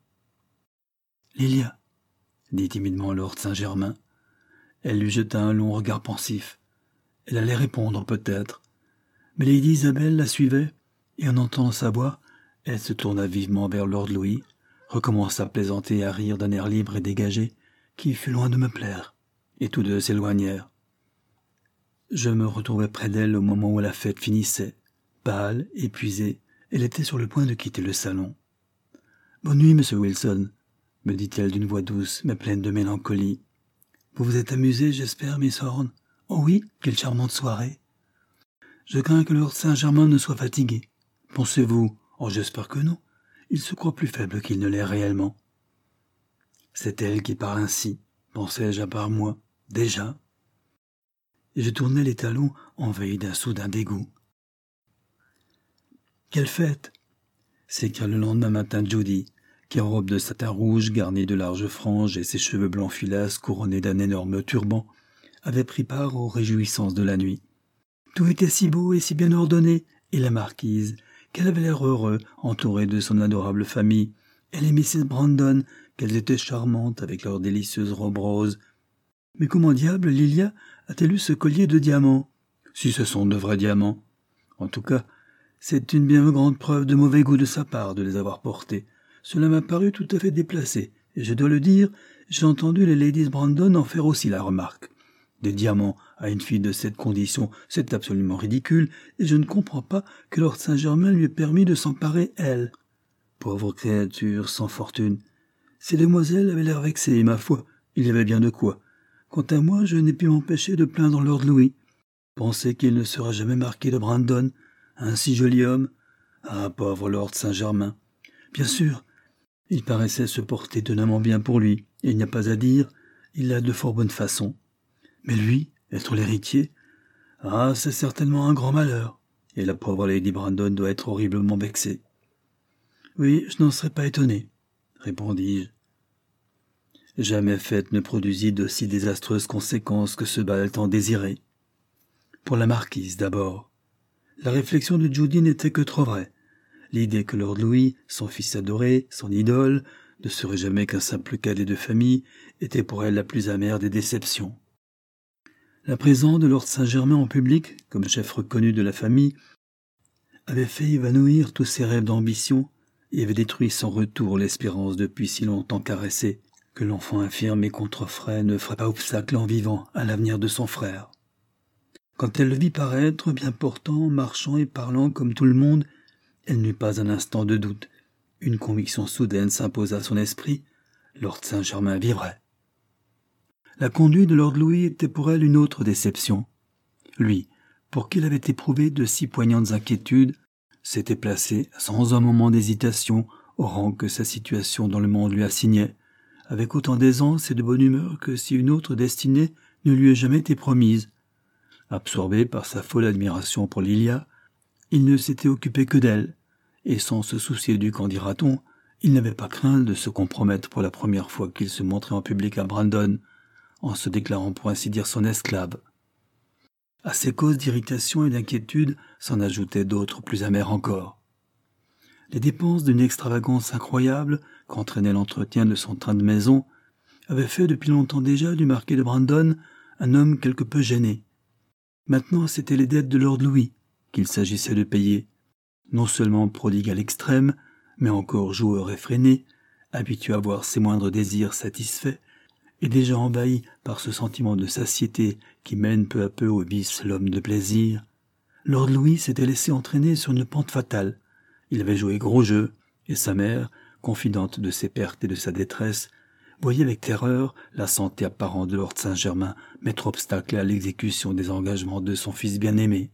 « Lilia, » dit timidement Lord Saint-Germain. Elle lui jeta un long regard pensif. Elle allait répondre peut-être, mais Lady Isabelle la suivait, et en entendant sa voix, elle se tourna vivement vers Lord Louis, recommença à plaisanter et à rire d'un air libre et dégagé, qui fut loin de me plaire, et tous deux s'éloignèrent. Je me retrouvai près d'elle au moment où la fête finissait. Pâle, épuisée, elle était sur le point de quitter le salon. « Bonne nuit, monsieur Wilson, » me dit-elle d'une voix douce, mais pleine de mélancolie. « Vous vous êtes amusé, j'espère, Miss Horne? Oh oui, quelle charmante soirée! Je crains que Lord Saint-Germain ne soit fatigué. Pensez-vous? Oh, j'espère que non. Il se croit plus faible qu'il ne l'est réellement. » C'est elle qui parle ainsi, pensai-je à part moi, déjà. Et je tournai les talons, envahi d'un soudain dégoût. « Quelle fête !» s'écria le lendemain matin Judy, qui en robe de satin rouge garnie de larges franges et ses cheveux blancs filasses couronnés d'un énorme turban, avait pris part aux réjouissances de la nuit. Tout était si beau et si bien ordonné, et la marquise, qu'elle avait l'air heureux, entourée de son adorable famille, elle et missus Brandon, qu'elles étaient charmantes avec leurs délicieuses robes roses. Mais comment diable Lilia a-t-elle eu ce collier de diamants? Si ce sont de vrais diamants. En tout cas, c'est une bien grande preuve de mauvais goût de sa part de les avoir portés. Cela m'a paru tout à fait déplacé, et je dois le dire, j'ai entendu les ladies Brandon en faire aussi la remarque. Des diamants à une fille de cette condition, c'est absolument ridicule, et je ne comprends pas que Lord Saint-Germain lui ait permis de s'emparer, elle. Pauvre créature sans fortune. Ces demoiselles avaient l'air vexées, et ma foi, il y avait bien de quoi. Quant à moi, je n'ai pu m'empêcher de plaindre Lord Louis. Penser qu'il ne sera jamais marqué de Brandon, un si joli homme. Ah, pauvre Lord Saint-Germain. Bien sûr, il paraissait se porter étonnamment bien pour lui, et il n'y a pas à dire, il a de fort bonnes façons. Mais lui, être l'héritier, ah, c'est certainement un grand malheur, et la pauvre Lady Brandon doit être horriblement vexée. Oui, je n'en serais pas étonné, répondis-je. Jamais fête ne produisit d'aussi désastreuses conséquences que ce bal tant désiré. Pour la marquise, d'abord. La réflexion de Judy n'était que trop vraie. L'idée que Lord Louis, son fils adoré, son idole, ne serait jamais qu'un simple cadet de famille, était pour elle la plus amère des déceptions. La présence de Lord Saint-Germain en public, comme chef reconnu de la famille, avait fait évanouir tous ses rêves d'ambition et avait détruit sans retour l'espérance depuis si longtemps caressée que l'enfant infirme et contrefrait ne ferait pas obstacle en vivant à l'avenir de son frère. Quand elle le vit paraître, bien portant, marchant et parlant comme tout le monde, elle n'eut pas un instant de doute. Une conviction soudaine s'imposa à son esprit. Lord Saint-Germain vivrait. La conduite de Lord Louis était pour elle une autre déception. Lui, pour qui il avait éprouvé de si poignantes inquiétudes, s'était placé, sans un moment d'hésitation, au rang que sa situation dans le monde lui assignait, avec autant d'aisance et de bonne humeur que si une autre destinée ne lui eût jamais été promise. Absorbé par sa folle admiration pour Lilia, il ne s'était occupé que d'elle, et sans se soucier du qu'en dira-t-on, il n'avait pas craint de se compromettre pour la première fois qu'il se montrait en public à Brandon, en se déclarant pour ainsi dire son esclave. À ces causes d'irritation et d'inquiétude s'en ajoutaient d'autres plus amères encore. Les dépenses d'une extravagance incroyable qu'entraînait l'entretien de son train de maison avaient fait depuis longtemps déjà du marquis de Brandon un homme quelque peu gêné. Maintenant, c'étaient les dettes de Lord Louis qu'il s'agissait de payer, non seulement prodigue à l'extrême, mais encore joueur effréné, habitué à voir ses moindres désirs satisfaits, et déjà envahi par ce sentiment de satiété qui mène peu à peu au vice l'homme de plaisir. Lord Louis s'était laissé entraîner sur une pente fatale. Il avait joué gros jeu, et sa mère, confidente de ses pertes et de sa détresse, voyait avec terreur la santé apparente de Lord Saint-Germain mettre obstacle à l'exécution des engagements de son fils bien-aimé.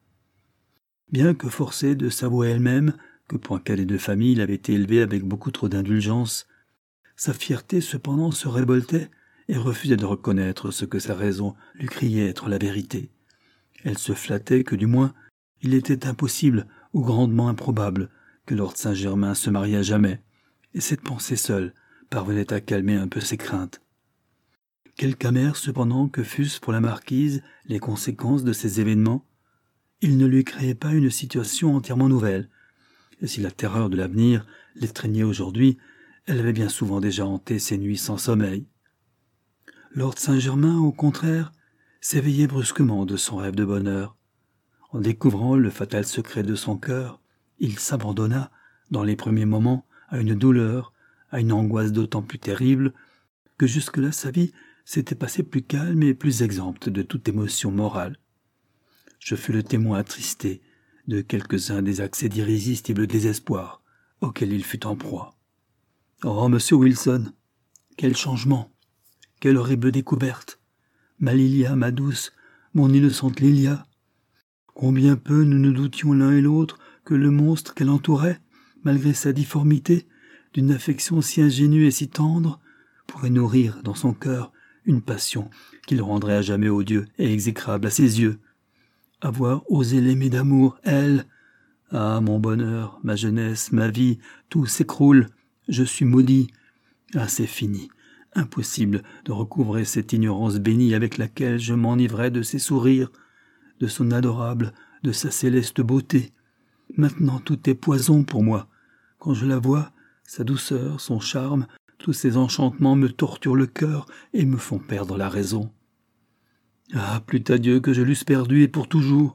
Bien que forcée de s'avouer elle-même que pour un cadet de famille il avait été élevé avec beaucoup trop d'indulgence, sa fierté cependant se révoltait et refusait de reconnaître ce que sa raison lui criait être la vérité. Elle se flattait que du moins il était impossible ou grandement improbable que Lord Saint-Germain se mariât jamais, et cette pensée seule parvenait à calmer un peu ses craintes. Quelque amères cependant que fussent pour la marquise les conséquences de ces événements, il ne lui créait pas une situation entièrement nouvelle, et si la terreur de l'avenir l'étreignait aujourd'hui, elle avait bien souvent déjà hanté ses nuits sans sommeil. Lord Saint-Germain, au contraire, s'éveillait brusquement de son rêve de bonheur. En découvrant le fatal secret de son cœur, il s'abandonna, dans les premiers moments, à une douleur, à une angoisse d'autant plus terrible que jusque-là sa vie s'était passée plus calme et plus exempte de toute émotion morale. Je fus le témoin attristé de quelques-uns des accès d'irrésistible désespoir auxquels il fut en proie. « Oh, monsieur Wilson, quel changement! Quelle horrible découverte! Ma Lilia, ma douce, mon innocente Lilia! Combien peu nous nous doutions l'un et l'autre que le monstre qu'elle entourait, malgré sa difformité, d'une affection si ingénue et si tendre, pourrait nourrir dans son cœur une passion qui le rendrait à jamais odieux et exécrable à ses yeux. Avoir osé l'aimer d'amour, elle! Ah, mon bonheur, ma jeunesse, ma vie, tout s'écroule. Je suis maudit. Ah, c'est fini. Impossible de recouvrer cette ignorance bénie avec laquelle je m'enivrais de ses sourires, de son adorable, de sa céleste beauté. Maintenant tout est poison pour moi. Quand je la vois, sa douceur, son charme, tous ses enchantements me torturent le cœur et me font perdre la raison. Ah, plût à Dieu que je l'eusse perdue et pour toujours.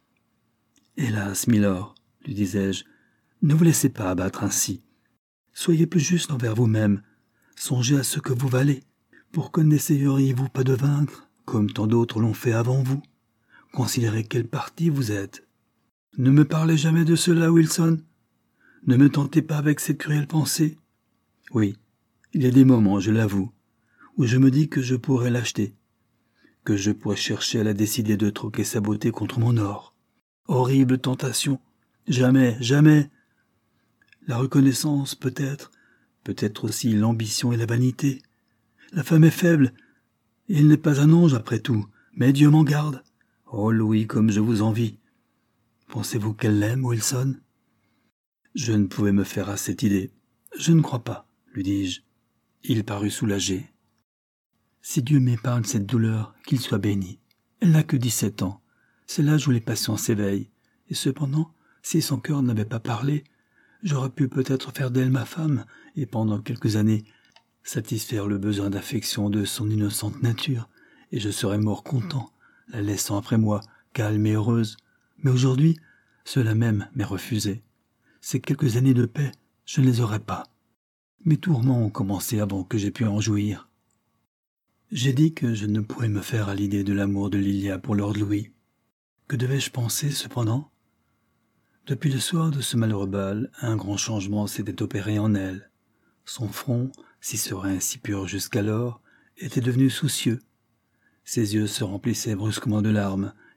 Hélas, milord, lui disais-je, ne vous laissez pas abattre ainsi. Soyez plus juste envers vous-même. Songez à ce que vous valez. Pourquoi n'essayeriez-vous pas de vaincre, comme tant d'autres l'ont fait avant vous? Considérez quel parti vous êtes. Ne me parlez jamais de cela, Wilson. Ne me tentez pas avec cette cruelle pensée. Oui, il y a des moments, je l'avoue, où je me dis que je pourrais l'acheter, que je pourrais chercher à la décider de troquer sa beauté contre mon or. Horrible tentation. Jamais, jamais. La reconnaissance, peut-être, peut-être aussi l'ambition et la vanité. La femme est faible, et elle n'est pas un ange après tout, mais Dieu m'en garde. Oh Louis, comme je vous envie. Pensez-vous qu'elle l'aime, Wilson? Je ne pouvais me faire à cette idée. Je ne crois pas, lui dis-je. Il parut soulagé. Si Dieu m'épargne cette douleur, qu'il soit béni. Elle n'a que dix-sept ans. C'est l'âge où les passions s'éveillent. Et cependant, si son cœur n'avait pas parlé, j'aurais pu peut-être faire d'elle ma femme, et pendant quelques années, satisfaire le besoin d'affection de son innocente nature, et je serais mort content, la laissant après moi, calme et heureuse. Mais aujourd'hui, cela même m'est refusé. Ces quelques années de paix, je ne les aurais pas. Mes tourments ont commencé avant que j'aie pu en jouir. J'ai dit que je ne pourrais me faire à l'idée de l'amour de Lilia pour Lord Louis. Que devais-je penser, cependant? Depuis le soir de ce malheureux bal, un grand changement s'était opéré en elle. Son front, si serein et si pur jusqu'alors, était devenu soucieux. Ses yeux se remplissaient brusquement de larmes,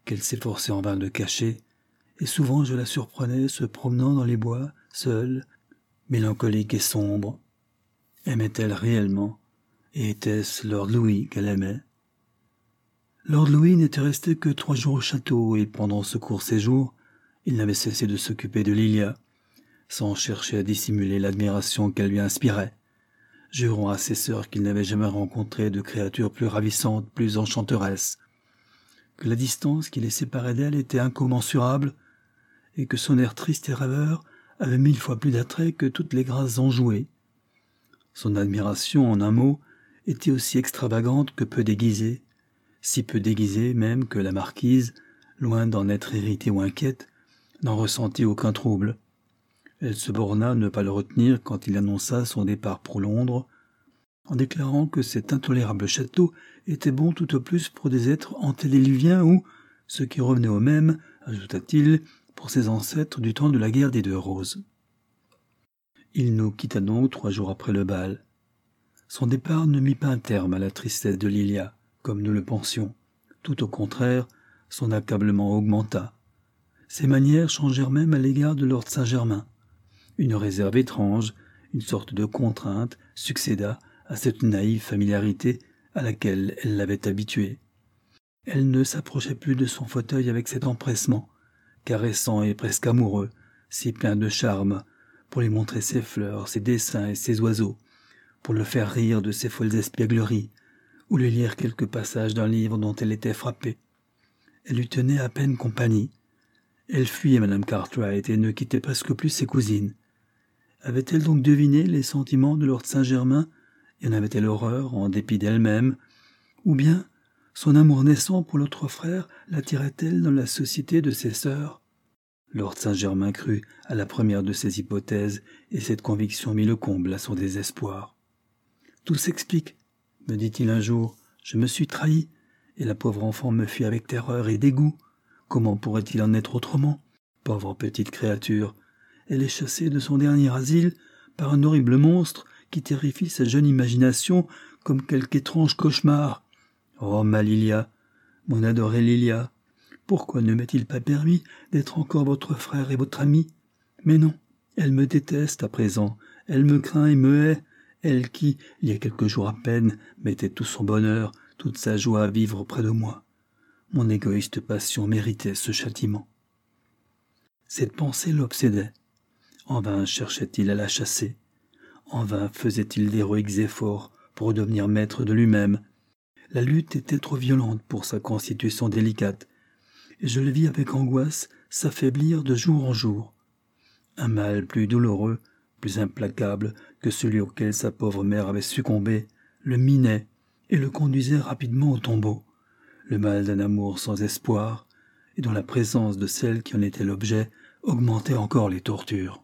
qu'elle s'efforçait en vain de cacher, et souvent je la surprenais se promenant dans les bois, seule, mélancolique et sombre. Aimait-elle réellement, et était-ce Lord Louis qu'elle aimait? Lord Louis n'était resté que trois jours au château, et pendant ce court séjour, il n'avait cessé de s'occuper de Lilia, sans chercher à dissimuler l'admiration qu'elle lui inspirait, jurant à ses sœurs qu'il n'avait jamais rencontré de créature plus ravissante, plus enchanteresse, que la distance qui les séparait d'elle était incommensurable, et que son air triste et rêveur avait mille fois plus d'attrait que toutes les grâces enjouées. Son admiration, en un mot, était aussi extravagante que peu déguisée, si peu déguisée même que la marquise, loin d'en être irritée ou inquiète, n'en ressentit aucun trouble. Elle se borna à ne pas le retenir quand il annonça son départ pour Londres, en déclarant que cet intolérable château était bon tout au plus pour des êtres antédiluviens ou, ce qui revenait au même, ajouta-t-il, pour ses ancêtres du temps de la guerre des deux roses. Il nous quitta donc trois jours après le bal. Son départ ne mit pas un terme à la tristesse de Lilia, comme nous le pensions. Tout au contraire, son accablement augmenta. Ses manières changèrent même à l'égard de Lord Saint-Germain. Une réserve étrange, une sorte de contrainte, succéda à cette naïve familiarité à laquelle elle l'avait habitué. Elle ne s'approchait plus de son fauteuil avec cet empressement, caressant et presque amoureux, si plein de charme, pour lui montrer ses fleurs, ses dessins et ses oiseaux, pour le faire rire de ses folles espiègleries, ou lui lire quelques passages d'un livre dont elle était frappée. Elle lui tenait à peine compagnie. Elle fuyait Madame Cartwright et ne quittait presque plus ses cousines. Avait-elle donc deviné les sentiments de Lord Saint-Germain et en avait-elle horreur en dépit d'elle-même? Ou bien son amour naissant pour l'autre frère l'attirait-elle dans la société de ses sœurs? Lord Saint-Germain crut à la première de ces hypothèses et cette conviction mit le comble à son désespoir. « Tout s'explique, me dit-il un jour. Je me suis trahi et la pauvre enfant me fuit avec terreur et dégoût. Comment pourrait-il en être autrement? Pauvre petite créature! Elle est chassée de son dernier asile par un horrible monstre qui terrifie sa jeune imagination comme quelque étrange cauchemar. Oh, ma Lilia, mon adorée Lilia, pourquoi ne m'est-il pas permis d'être encore votre frère et votre ami? Mais non, elle me déteste à présent, elle me craint et me hait, elle qui, il y a quelques jours à peine, mettait tout son bonheur, toute sa joie à vivre près de moi. Mon égoïste passion méritait ce châtiment. Cette pensée l'obsédait. En vain cherchait-il à la chasser. En vain faisait-il d'héroïques efforts pour devenir maître de lui-même. La lutte était trop violente pour sa constitution délicate, et je le vis avec angoisse s'affaiblir de jour en jour. Un mal plus douloureux, plus implacable que celui auquel sa pauvre mère avait succombé, le minait et le conduisait rapidement au tombeau. Le mal d'un amour sans espoir, et dont la présence de celle qui en était l'objet augmentait encore les tortures.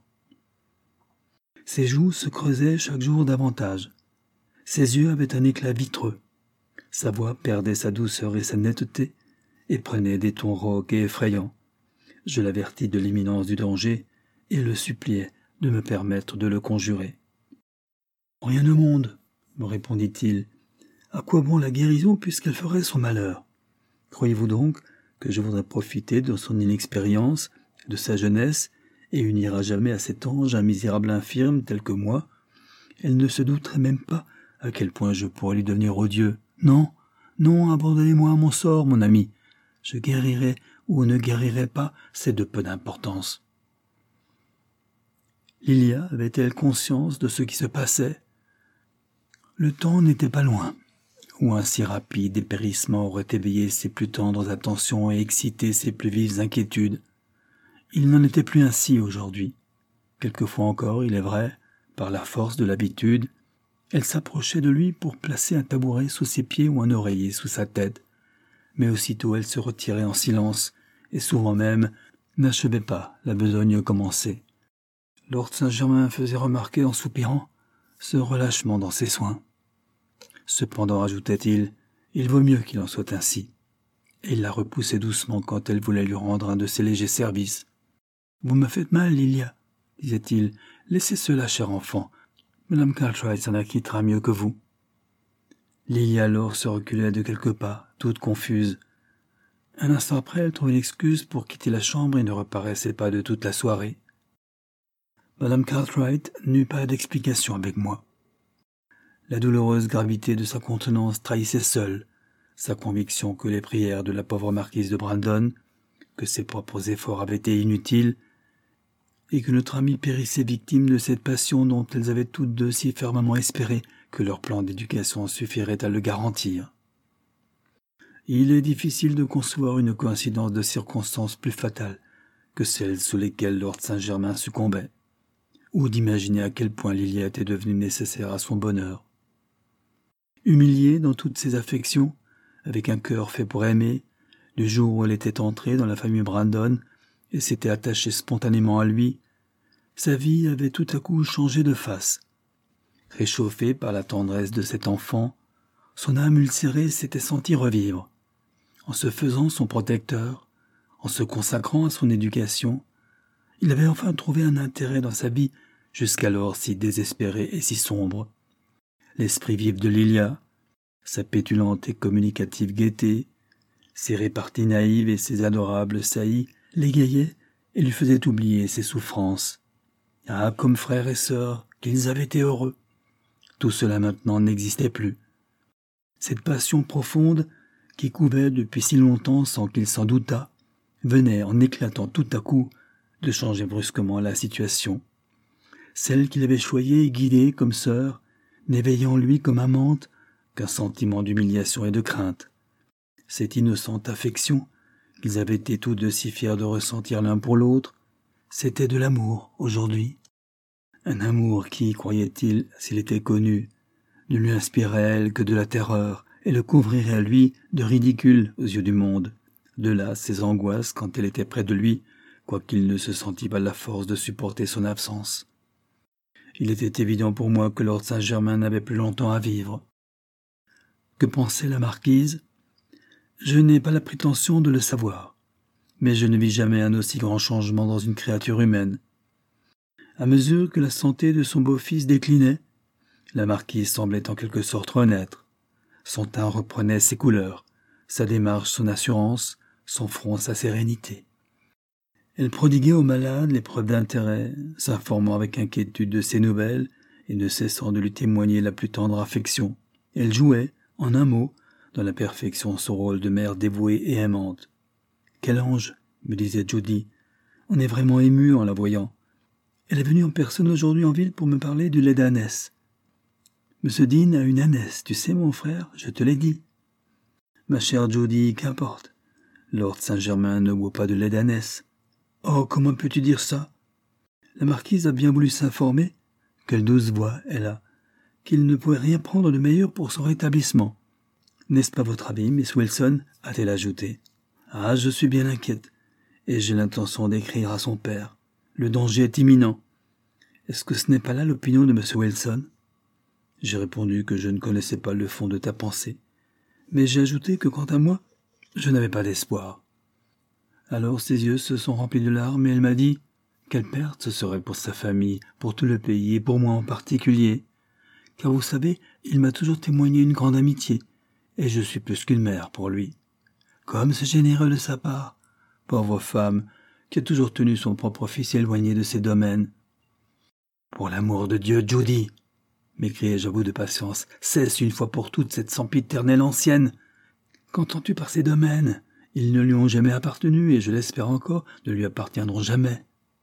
Ses joues se creusaient chaque jour davantage. Ses yeux avaient un éclat vitreux. Sa voix perdait sa douceur et sa netteté, et prenait des tons rauques et effrayants. Je l'avertis de l'imminence du danger, et le suppliai de me permettre de le conjurer. « Rien au monde, me répondit-il. À quoi bon la guérison puisqu'elle ferait son malheur? Croyez-vous donc que je voudrais profiter de son inexpérience, de sa jeunesse, et unir à jamais à cet ange un misérable infirme tel que moi? Elle ne se douterait même pas à quel point je pourrais lui devenir odieux. Non, non, abandonnez-moi à mon sort, mon ami. Je guérirai ou ne guérirai pas, c'est de peu d'importance. » Lilia avait-elle conscience de ce qui se passait? Le temps n'était pas loin, où un si rapide dépérissement aurait éveillé ses plus tendres attentions et excité ses plus vives inquiétudes. Il n'en était plus ainsi aujourd'hui. Quelquefois encore, il est vrai, par la force de l'habitude, elle s'approchait de lui pour placer un tabouret sous ses pieds ou un oreiller sous sa tête, mais aussitôt elle se retirait en silence, et souvent même n'achevait pas la besogne commencée. Lord Saint-Germain faisait remarquer en soupirant ce relâchement dans ses soins. Cependant, ajoutait-il, il vaut mieux qu'il en soit ainsi. Et il la repoussait doucement quand elle voulait lui rendre un de ses légers services. « Vous me faites mal, Lilia, disait-il. Laissez cela, cher enfant. Madame Cartwright s'en acquittera mieux que vous. » Lilia alors se reculait de quelques pas, toute confuse. Un instant après, elle trouvait une excuse pour quitter la chambre et ne reparaissait pas de toute la soirée. Madame Cartwright n'eut pas d'explication avec moi. La douloureuse gravité de sa contenance trahissait seule sa conviction que les prières de la pauvre marquise de Brandon, que ses propres efforts avaient été inutiles, et que notre amie périssait victime de cette passion dont elles avaient toutes deux si fermement espéré que leur plan d'éducation suffirait à le garantir. Il est difficile de concevoir une coïncidence de circonstances plus fatale que celles sous lesquelles Lord Saint-Germain succombait, ou d'imaginer à quel point Lilia était devenue nécessaire à son bonheur. Humiliée dans toutes ses affections, avec un cœur fait pour aimer, du jour où elle était entrée dans la famille Brandon et s'était attachée spontanément à lui, sa vie avait tout à coup changé de face. Réchauffée par la tendresse de cet enfant, son âme ulcérée s'était sentie revivre. En se faisant son protecteur, en se consacrant à son éducation, il avait enfin trouvé un intérêt dans sa vie jusqu'alors si désespérée et si sombre. L'esprit vif de Lilia, sa pétulante et communicative gaieté, ses réparties naïves et ses adorables saillies l'égayaient et lui faisaient oublier ses souffrances. Ah, comme frères et sœurs, qu'ils avaient été heureux! Tout cela maintenant n'existait plus. Cette passion profonde, qui couvait depuis si longtemps sans qu'il s'en doutât, venait, en éclatant tout à coup, de changer brusquement la situation. Celle qu'il avait choyée et guidée comme sœur, n'éveillait en lui comme amante qu'un sentiment d'humiliation et de crainte. Cette innocente affection, qu'ils avaient été tous deux si fiers de ressentir l'un pour l'autre, c'était de l'amour, aujourd'hui. Un amour qui, croyait-il, s'il était connu, ne lui inspirait à elle que de la terreur et le couvrirait à lui de ridicule aux yeux du monde. De là ses angoisses quand elle était près de lui, quoiqu'il ne se sentît pas la force de supporter son absence. Il était évident pour moi que Lord Saint-Germain n'avait plus longtemps à vivre. Que pensait la marquise? Je n'ai pas la prétention de le savoir, mais je ne vis jamais un aussi grand changement dans une créature humaine. À mesure que la santé de son beau-fils déclinait, la marquise semblait en quelque sorte renaître. Son teint reprenait ses couleurs, sa démarche son assurance, son front sa sérénité. Elle prodiguait au malade les preuves d'intérêt, s'informant avec inquiétude de ses nouvelles et ne cessant de lui témoigner la plus tendre affection. Elle jouait, en un mot, dans la perfection son rôle de mère dévouée et aimante. « Quel ange !» me disait Judy. « On est vraiment ému en la voyant. Elle est venue en personne aujourd'hui en ville pour me parler du lait d'ânesse. Monsieur Dean a une ânesse, tu sais, mon frère, je te l'ai dit. »« Ma chère Judy, qu'importe. Lord Saint-Germain ne boit pas de lait d'ânesse. »« Oh, comment peux-tu dire ça ?» La marquise a bien voulu s'informer, quelle douce voix elle a, qu'il ne pouvait rien prendre de meilleur pour son rétablissement. « N'est-ce pas votre avis, Miss Wilson ?» a-t-elle ajouté. « Ah, je suis bien inquiète, et j'ai l'intention d'écrire à son père. Le danger est imminent. Est-ce que ce n'est pas là l'opinion de M. Wilson ?» J'ai répondu que je ne connaissais pas le fond de ta pensée, mais j'ai ajouté que, quant à moi, je n'avais pas d'espoir. Alors ses yeux se sont remplis de larmes et elle m'a dit « Quelle perte ce serait pour sa famille, pour tout le pays et pour moi en particulier. Car vous savez, il m'a toujours témoigné une grande amitié, et je suis plus qu'une mère pour lui. Comme c'est généreux de sa part, pauvre femme, qui a toujours tenu son propre fils éloigné de ses domaines. »« Pour l'amour de Dieu, Judy !» m'écriai-je à bout de patience. « Cesse une fois pour toutes cette sempiternelle ancienne. Qu'entends-tu par ces domaines ? Ils ne lui ont jamais appartenu, et je l'espère encore, ne lui appartiendront jamais. »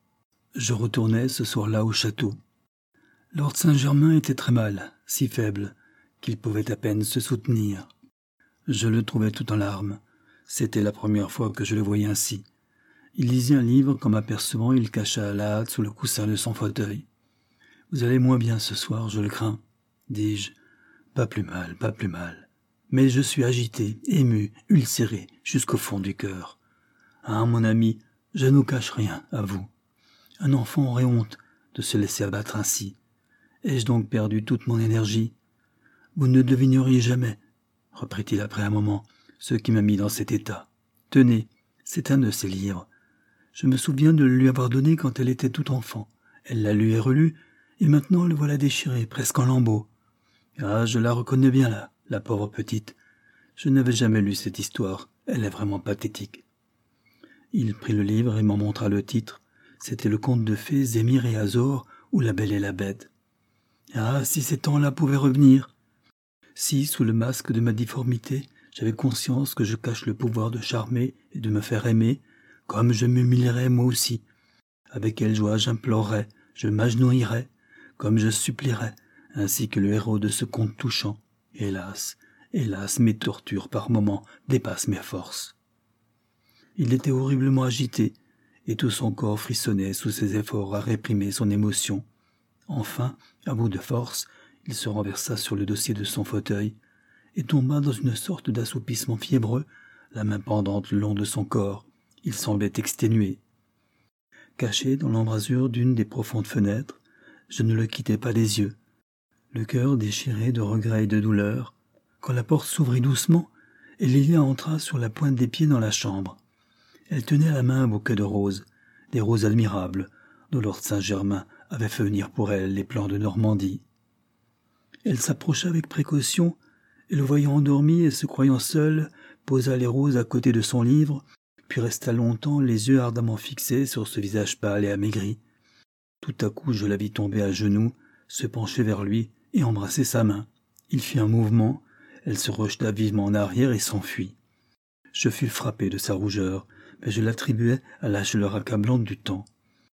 Je retournai ce soir-là au château. Lord Saint-Germain était très mal, si faible, qu'il pouvait à peine se soutenir. Je le trouvais tout en larmes. C'était la première fois que je le voyais ainsi. Il lisait un livre qu'en m'apercevant, il cacha la hâte sous le coussin de son fauteuil. « Vous allez moins bien ce soir, je le crains, » dis-je. « Pas plus mal, pas plus mal. Mais je suis agité, ému, ulcéré, jusqu'au fond du cœur. Ah, mon ami, je ne vous cache rien, à vous. Un enfant aurait honte de se laisser abattre ainsi. Ai-je donc perdu toute mon énergie ? Vous ne devineriez jamais, reprit-il après un moment, ce qui m'a mis dans cet état. Tenez, c'est un de ses livres. Je me souviens de le lui avoir donné quand elle était toute enfant. Elle l'a lu et relu, et maintenant le voilà déchiré, presque en lambeaux. Ah, je la reconnais bien là, la pauvre petite. Je n'avais jamais lu cette histoire, Elle est vraiment pathétique. » Il prit le livre et m'en montra le titre. C'était le conte de fées Zémire et Azor ou La Belle et la Bête. Ah, si ces temps-là pouvaient revenir! Si, sous le masque de ma difformité, j'avais conscience que je cache le pouvoir de charmer et de me faire aimer, comme je m'humilierais moi aussi. Avec quelle joie j'implorerais, je m'agenouillerais, comme je supplierais, ainsi que le héros de ce conte touchant. Hélas, hélas, mes tortures par moments dépassent mes forces. Il était horriblement agité, et tout son corps frissonnait sous ses efforts à réprimer son émotion. Enfin, à bout de force, il se renversa sur le dossier de son fauteuil et tomba dans une sorte d'assoupissement fiévreux, la main pendante le long de son corps. Il semblait exténué. Caché dans l'embrasure d'une des profondes fenêtres, je ne le quittais pas des yeux, le cœur déchiré de regret et de douleur, quand la porte s'ouvrit doucement et Lilia entra sur la pointe des pieds dans la chambre. Elle tenait à la main un bouquet de roses, des roses admirables, dont Lord Saint-Germain avait fait venir pour elle les plants de Normandie. Elle s'approcha avec précaution, et le voyant endormi et se croyant seule, posa les roses à côté de son livre, puis resta longtemps les yeux ardemment fixés sur ce visage pâle et amaigri. Tout à coup je la vis tomber à genoux, se pencher vers lui et embrasser sa main. Il fit un mouvement, elle se rejeta vivement en arrière et s'enfuit. Je fus frappé de sa rougeur, mais je l'attribuais à la chaleur accablante du temps.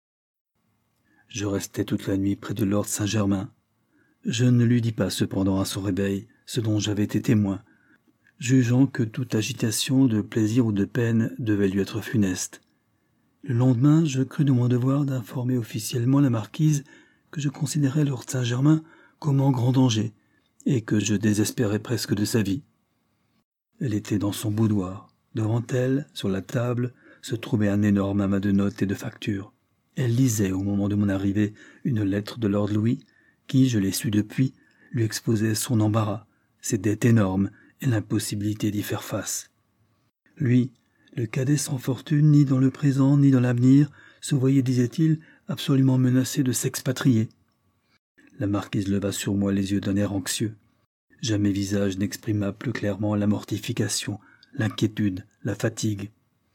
Je restai toute la nuit près de Lord Saint-Germain. Je ne lui dis pas cependant à son réveil ce dont j'avais été témoin, jugeant que toute agitation de plaisir ou de peine devait lui être funeste. Le lendemain, je crus de mon devoir d'informer officiellement la marquise que je considérais Lord Saint-Germain comme en grand danger, et que je désespérais presque de sa vie. Elle était dans son boudoir. Devant elle, sur la table, se trouvait un énorme amas de notes et de factures. Elle lisait, au moment de mon arrivée, une lettre de Lord Louis, qui, je l'ai su depuis, lui exposait son embarras, ses dettes énormes et l'impossibilité d'y faire face. Lui, le cadet sans fortune ni dans le présent ni dans l'avenir, se voyait, disait-il, absolument menacé de s'expatrier. La marquise leva sur moi les yeux d'un air anxieux. Jamais visage n'exprima plus clairement la mortification, l'inquiétude, la fatigue.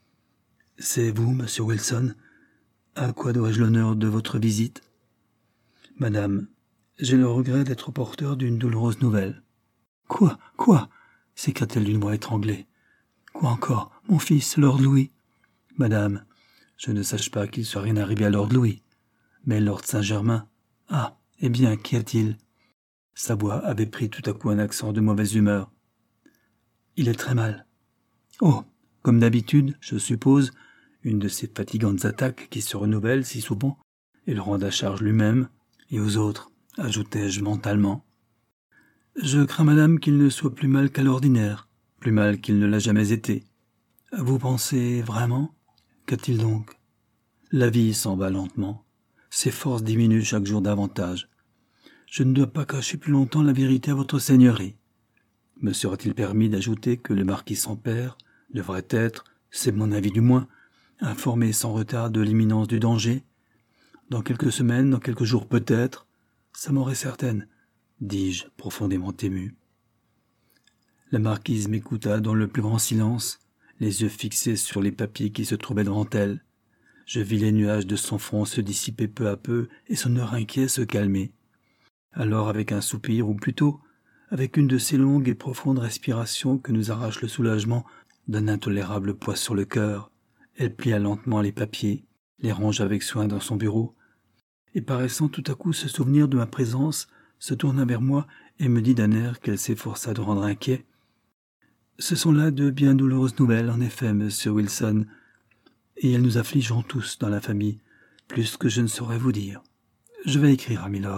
« C'est vous, monsieur Wilson ? À quoi dois-je l'honneur de votre visite ?»« Madame, j'ai le regret d'être porteur d'une douloureuse nouvelle. »« Quoi ? Quoi ?» s'écria-t-elle d'une voix étranglée. « Quoi encore ? Mon fils, Lord Louis ?»« Madame, je ne sache pas qu'il soit rien arrivé à Lord Louis. Mais Lord Saint-Germain... Ah, eh bien, qu'y a-t-il ?» Sa voix avait pris tout à coup un accent de mauvaise humeur. « Il est très mal. »« Oh, comme d'habitude, je suppose, une de ces fatigantes attaques qui se renouvellent si souvent et le rendent à charge lui-même et aux autres, ajoutai-je mentalement. Je crains, madame, qu'il ne soit plus mal qu'à l'ordinaire, plus mal qu'il ne l'a jamais été. Vous pensez vraiment? Qu'a-t-il donc? La vie s'en va lentement. Ses forces diminuent chaque jour davantage. Je ne dois pas cacher plus longtemps la vérité à votre seigneurie. Me sera-t-il permis d'ajouter que le marquis sans père devrait être, c'est mon avis du moins, informé sans retard de l'imminence du danger? Dans quelques semaines, dans quelques jours peut-être, sa mort est certaine, dis-je, profondément ému. La marquise m'écouta dans le plus grand silence, les yeux fixés sur les papiers qui se trouvaient devant elle. Je vis les nuages de son front se dissiper peu à peu et son air inquiet se calmer. Alors, avec un soupir, ou plutôt, avec une de ces longues et profondes respirations que nous arrache le soulagement d'un intolérable poids sur le cœur, elle plia lentement les papiers, les rangea avec soin dans son bureau, et paraissant tout à coup se souvenir de ma présence, se tourna vers moi et me dit d'un air qu'elle s'efforça de rendre inquiet. « Ce sont là de bien douloureuses nouvelles, en effet, monsieur Wilson, et elles nous affligeront tous dans la famille, plus que je ne saurais vous dire. Je vais écrire à Milord. »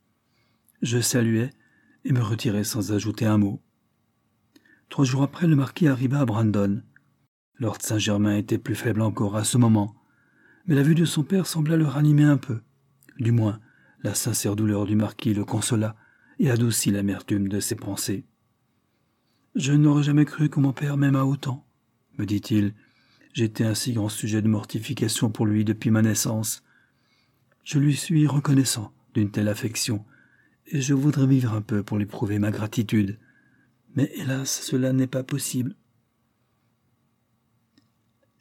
Je saluai et me retirai sans ajouter un mot. Trois jours après, le marquis arriva à Brandon. Lord Saint-Germain était plus faible encore à ce moment, mais la vue de son père sembla le ranimer un peu. Du moins, la sincère douleur du marquis le consola et adoucit l'amertume de ses pensées. « Je n'aurais jamais cru que mon père m'aimât autant, » me dit-il. « J'étais un si grand sujet de mortification pour lui depuis ma naissance. Je lui suis reconnaissant d'une telle affection, et je voudrais vivre un peu pour lui prouver ma gratitude. Mais hélas, cela n'est pas possible. »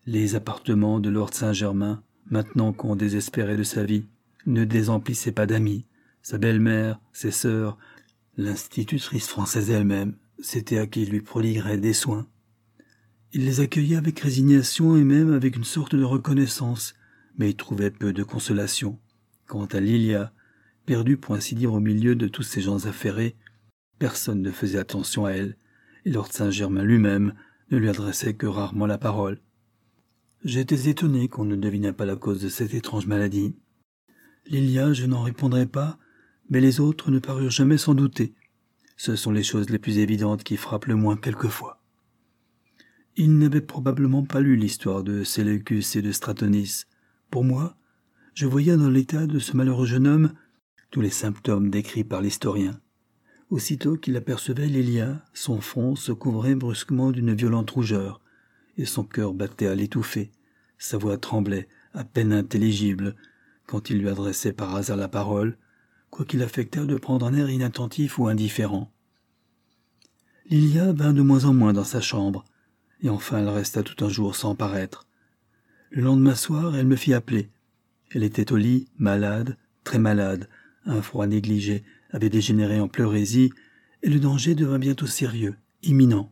Les appartements de Lord Saint-Germain, maintenant qu'on désespérait de sa vie, ne désemplissaient pas d'amis. Sa belle-mère, ses sœurs, l'institutrice française elle-même, c'était à qui il lui prodiguerait des soins. Il les accueillait avec résignation et même avec une sorte de reconnaissance, mais il trouvait peu de consolation. Quant à Lilia, perdue pour ainsi dire au milieu de tous ces gens affairés, personne ne faisait attention à elle, et Lord Saint-Germain lui-même ne lui adressait que rarement la parole. J'étais étonné qu'on ne devinât pas la cause de cette étrange maladie. Lilia, je n'en répondrai pas, mais les autres ne parurent jamais s'en douter. Ce sont les choses les plus évidentes qui frappent le moins quelquefois. Ils n'avaient probablement pas lu l'histoire de Séleucus et de Stratonice. Pour moi, je voyais dans l'état de ce malheureux jeune homme tous les symptômes décrits par l'historien. Aussitôt qu'il apercevait Lilia, son front se couvrait brusquement d'une violente rougeur, et son cœur battait à l'étouffer. Sa voix tremblait, à peine intelligible, quand il lui adressait par hasard la parole, quoiqu'il affectât de prendre un air inattentif ou indifférent. Lilia vint de moins en moins dans sa chambre, et enfin elle resta tout un jour sans paraître. Le lendemain soir, elle me fit appeler. Elle était au lit, malade, très malade, un froid négligé avait dégénéré en pleurésie, et le danger devint bientôt sérieux, imminent.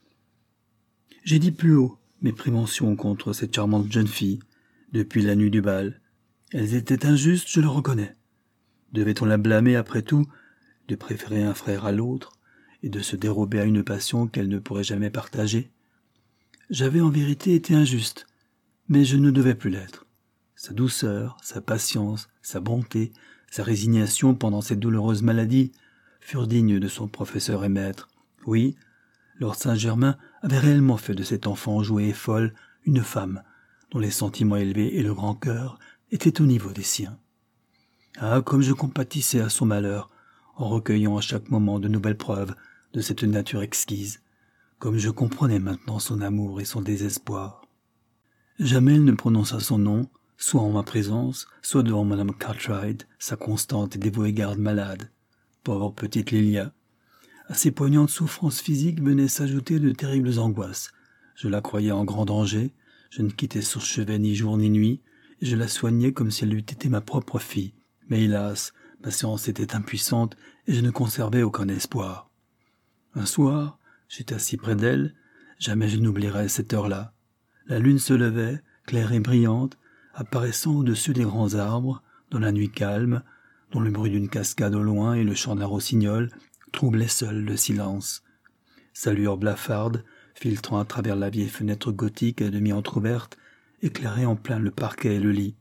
J'ai dit plus haut mes préventions contre cette charmante jeune fille, depuis la nuit du bal. Elles étaient injustes, je le reconnais. Devait-on la blâmer après tout, de préférer un frère à l'autre, et de se dérober à une passion qu'elle ne pourrait jamais partager? J'avais en vérité été injuste, mais je ne devais plus l'être. Sa douceur, sa patience, sa bonté, sa résignation pendant cette douloureuse maladie furent dignes de son professeur et maître. Oui, Lord Saint-Germain avait réellement fait de cette enfant jouée et folle une femme, dont les sentiments élevés et le grand cœur étaient au niveau des siens. Ah, comme je compatissais à son malheur, en recueillant à chaque moment de nouvelles preuves de cette nature exquise, comme je comprenais maintenant son amour et son désespoir. Jamais elle ne prononça son nom, soit en ma présence, soit devant Madame Cartwright, sa constante et dévouée garde malade. Pauvre petite Lilia. À ces poignantes souffrances physiques venaient s'ajouter de terribles angoisses. Je la croyais en grand danger, je ne quittais son chevet ni jour ni nuit, et je la soignais comme si elle eût été ma propre fille. Mais hélas, ma science était impuissante, et je ne conservais aucun espoir. Un soir, j'étais assis près d'elle, jamais je n'oublierai cette heure-là. La lune se levait, claire et brillante, apparaissant au-dessus des grands arbres, dans la nuit calme, dont le bruit d'une cascade au loin et le chant d'un rossignol troublait seul le silence. Sa lueur blafarde, filtrant à travers la vieille fenêtre gothique à demi entr'ouverte, éclairait en plein le parquet et le lit.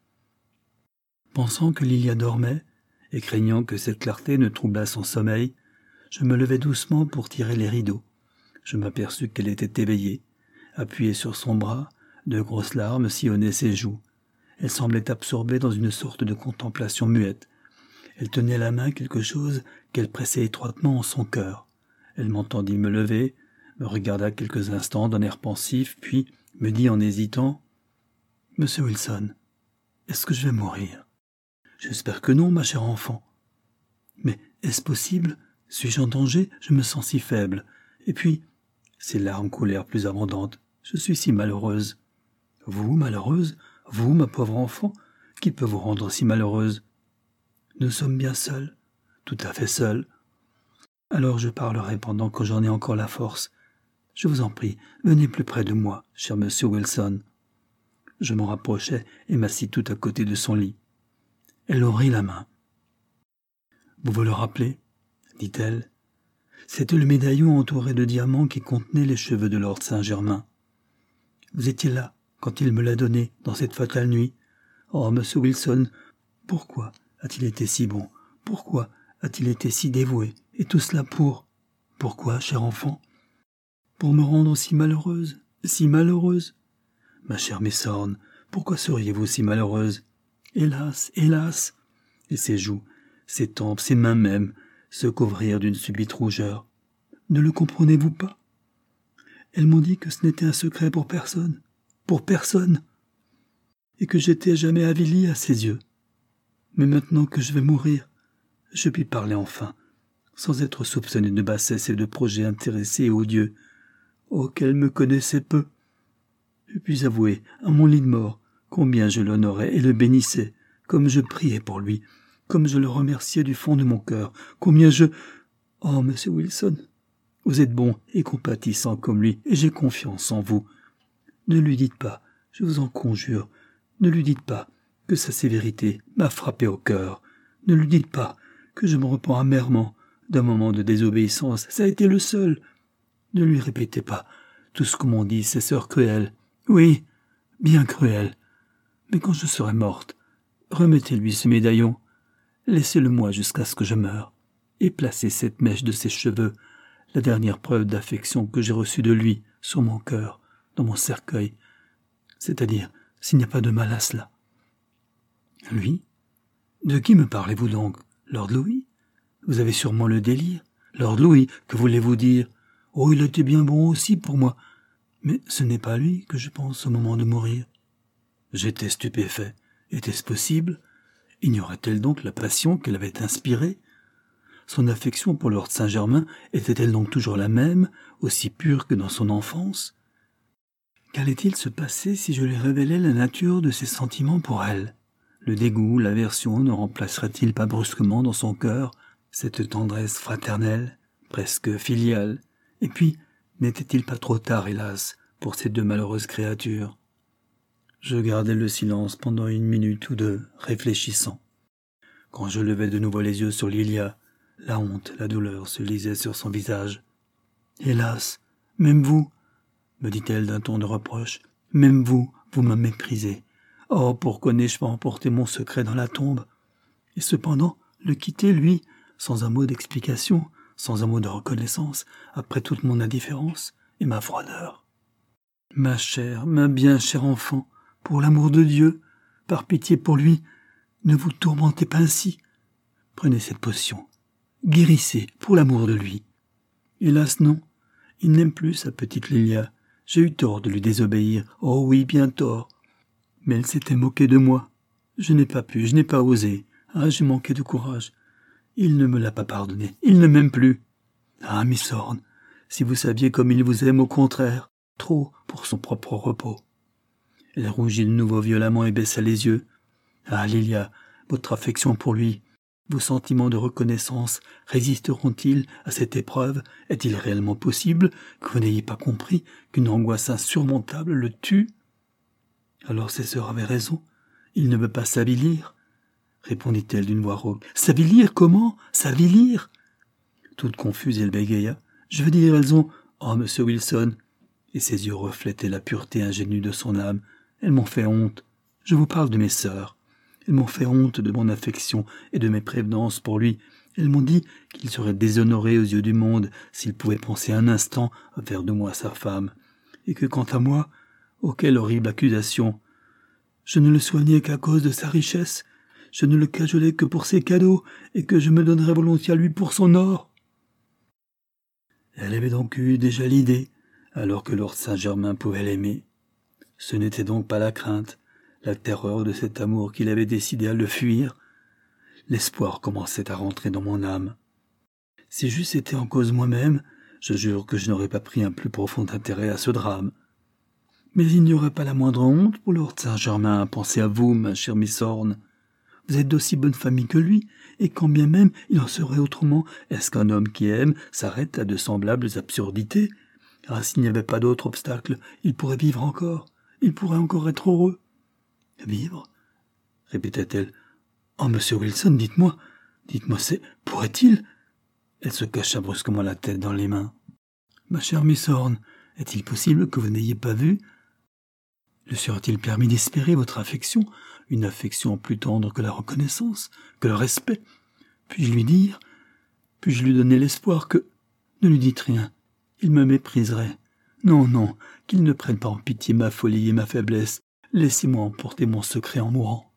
Pensant que Lilia dormait, et craignant que cette clarté ne troublât son sommeil, je me levai doucement pour tirer les rideaux. Je m'aperçus qu'elle était éveillée. Appuyée sur son bras, de grosses larmes sillonnaient ses joues. Elle semblait absorbée dans une sorte de contemplation muette. Elle tenait à la main quelque chose qu'elle pressait étroitement en son cœur. Elle m'entendit me lever, me regarda quelques instants d'un air pensif, puis me dit en hésitant « Monsieur Wilson, est-ce que je vais mourir ?»« J'espère que non, ma chère enfant. »« Mais est-ce possible ? Suis-je en danger ? Je me sens si faible. Et puis, ses larmes coulèrent plus abondantes. Je suis si malheureuse. »« Vous, malheureuse ? Vous, ma pauvre enfant ? Qui peut vous rendre si malheureuse ? » ?»« Nous sommes bien seuls, tout à fait seuls. Alors je parlerai pendant que j'en ai encore la force. Je vous en prie, venez plus près de moi, cher monsieur Wilson. » Je m'en rapprochai et m'assis tout à côté de son lit. Elle ouvrit la main. « Vous vous le rappelez ?» dit-elle. « C'était le médaillon entouré de diamants qui contenait les cheveux de Lord Saint-Germain. Vous étiez là quand il me l'a donné dans cette fatale nuit. Oh, monsieur Wilson, pourquoi a-t-il été si bon? Pourquoi a-t-il été si dévoué? Et tout cela pour... Pourquoi, cher enfant? Pour me rendre si malheureuse, si malheureuse? Ma chère Miss Horne, pourquoi seriez-vous si malheureuse? Hélas, hélas! » Et ses joues, ses tempes, ses mains même, se couvrirent d'une subite rougeur. Ne le comprenez-vous pas? Elles m'ont dit que ce n'était un secret pour personne, pour personne, et que j'étais à jamais avilie à ses yeux. Mais maintenant que je vais mourir, je puis parler enfin, sans être soupçonné de bassesse et de projets intéressés et odieux, oh, qu'elle me connaissait peu. Je puis avouer, à mon lit de mort, combien je l'honorais et le bénissais, comme je priais pour lui, comme je le remerciais du fond de mon cœur, combien je... Oh, monsieur Wilson, vous êtes bon et compatissant comme lui, et j'ai confiance en vous. Ne lui dites pas, je vous en conjure, ne lui dites pas que sa sévérité m'a frappé au cœur. Ne lui dites pas que je me repens amèrement d'un moment de désobéissance, ça a été le seul. Ne lui répétez pas tout ce que m'ont dit ces sœurs cruelles. Oui, bien cruelles. Mais quand je serai morte, remettez-lui ce médaillon, laissez-le-moi jusqu'à ce que je meure, et placez cette mèche de ses cheveux, la dernière preuve d'affection que j'ai reçue de lui, sur mon cœur, dans mon cercueil, c'est-à-dire s'il n'y a pas de mal à cela. Lui? De qui me parlez-vous donc? Lord Louis? Vous avez sûrement le délire. Lord Louis, que voulez-vous dire? Oh, il était bien bon aussi pour moi. Mais ce n'est pas lui que je pense au moment de mourir. J'étais stupéfait. Était-ce possible? Ignorait-elle donc la passion qu'elle avait inspirée? Son affection pour Lord Saint-Germain était-elle donc toujours la même, aussi pure que dans son enfance? Qu'allait-il se passer si je lui révélais la nature de ses sentiments pour elle? Le dégoût, l'aversion ne remplacerait-il pas brusquement dans son cœur cette tendresse fraternelle, presque filiale? Et puis, n'était-il pas trop tard, hélas, pour ces deux malheureuses créatures? Je gardai le silence pendant une minute ou deux, réfléchissant. Quand je levai de nouveau les yeux sur Lilia, la honte, la douleur se lisaient sur son visage. « Hélas, même vous, me dit-elle d'un ton de reproche, même vous, vous me méprisez. Oh, pourquoi n'ai-je pas emporté mon secret dans la tombe? Et cependant, le quitter, lui, sans un mot d'explication, sans un mot de reconnaissance, après toute mon indifférence et ma froideur. Ma chère, ma bien chère enfant, pour l'amour de Dieu, par pitié pour lui, ne vous tourmentez pas ainsi. Prenez cette potion. Guérissez, pour l'amour de lui. Hélas, non. Il n'aime plus sa petite Lilia. J'ai eu tort de lui désobéir. Oh oui, bien tort. Mais elle s'était moquée de moi. Je n'ai pas pu, je n'ai pas osé. Ah, j'ai manqué de courage. Il ne me l'a pas pardonné. Il ne m'aime plus. Ah, Miss Thorne, si vous saviez comme il vous aime, au contraire, trop pour son propre repos. Elle rougit de nouveau violemment et baissa les yeux. Ah, Lilia, votre affection pour lui, vos sentiments de reconnaissance résisteront-ils à cette épreuve? Est-il réellement possible que vous n'ayez pas compris qu'une angoisse insurmontable le tue? Alors ses sœurs avaient raison. Il ne veut pas s'avilir, répondit-elle d'une voix rauque. S'avilir comment? S'avilir? Toute confuse, elle bégaya. Je veux dire, elles ont... Oh, monsieur Wilson! Et ses yeux reflétaient la pureté ingénue de son âme. Elles m'ont fait honte. Je vous parle de mes sœurs. Elles m'ont fait honte de mon affection et de mes prévenances pour lui. Elles m'ont dit qu'il serait déshonoré aux yeux du monde s'il pouvait penser un instant à faire de moi sa femme. Et que quant à moi, oh, quelle horrible accusation! Je ne le soignais qu'à cause de sa richesse. Je ne le cajolais que pour ses cadeaux et que je me donnerais volontiers à lui pour son or. Elle avait donc eu déjà l'idée, alors que Lord Saint-Germain pouvait l'aimer. Ce n'était donc pas la crainte, la terreur de cet amour qui l'avait décidé à le fuir. L'espoir commençait à rentrer dans mon âme. Si j'eusse été en cause moi-même, je jure que je n'aurais pas pris un plus profond intérêt à ce drame. Mais il n'y aurait pas la moindre honte pour Lord Saint-Germain à penser à vous, ma chère Miss Thorne. Vous êtes d'aussi bonne famille que lui, et quand bien même il en serait autrement, est-ce qu'un homme qui aime s'arrête à de semblables absurdités? Ah, s'il n'y avait pas d'autre obstacle, il pourrait vivre encore, il pourrait encore être heureux. Vivre? Répétait-elle. Oh, monsieur Wilson, dites-moi, dites-moi, c'est... pourrait-il? Elle se cacha brusquement la tête dans les mains. Ma chère Miss Thorne, est-il possible que vous n'ayez pas vu? Le serait-il permis d'espérer votre affection, une affection plus tendre que la reconnaissance, que le respect? Puis-je lui dire, puis-je lui donner l'espoir que... Ne lui dites rien, il me mépriserait. Non, non, qu'il ne prenne pas en pitié ma folie et ma faiblesse. Laissez-moi emporter mon secret en mourant.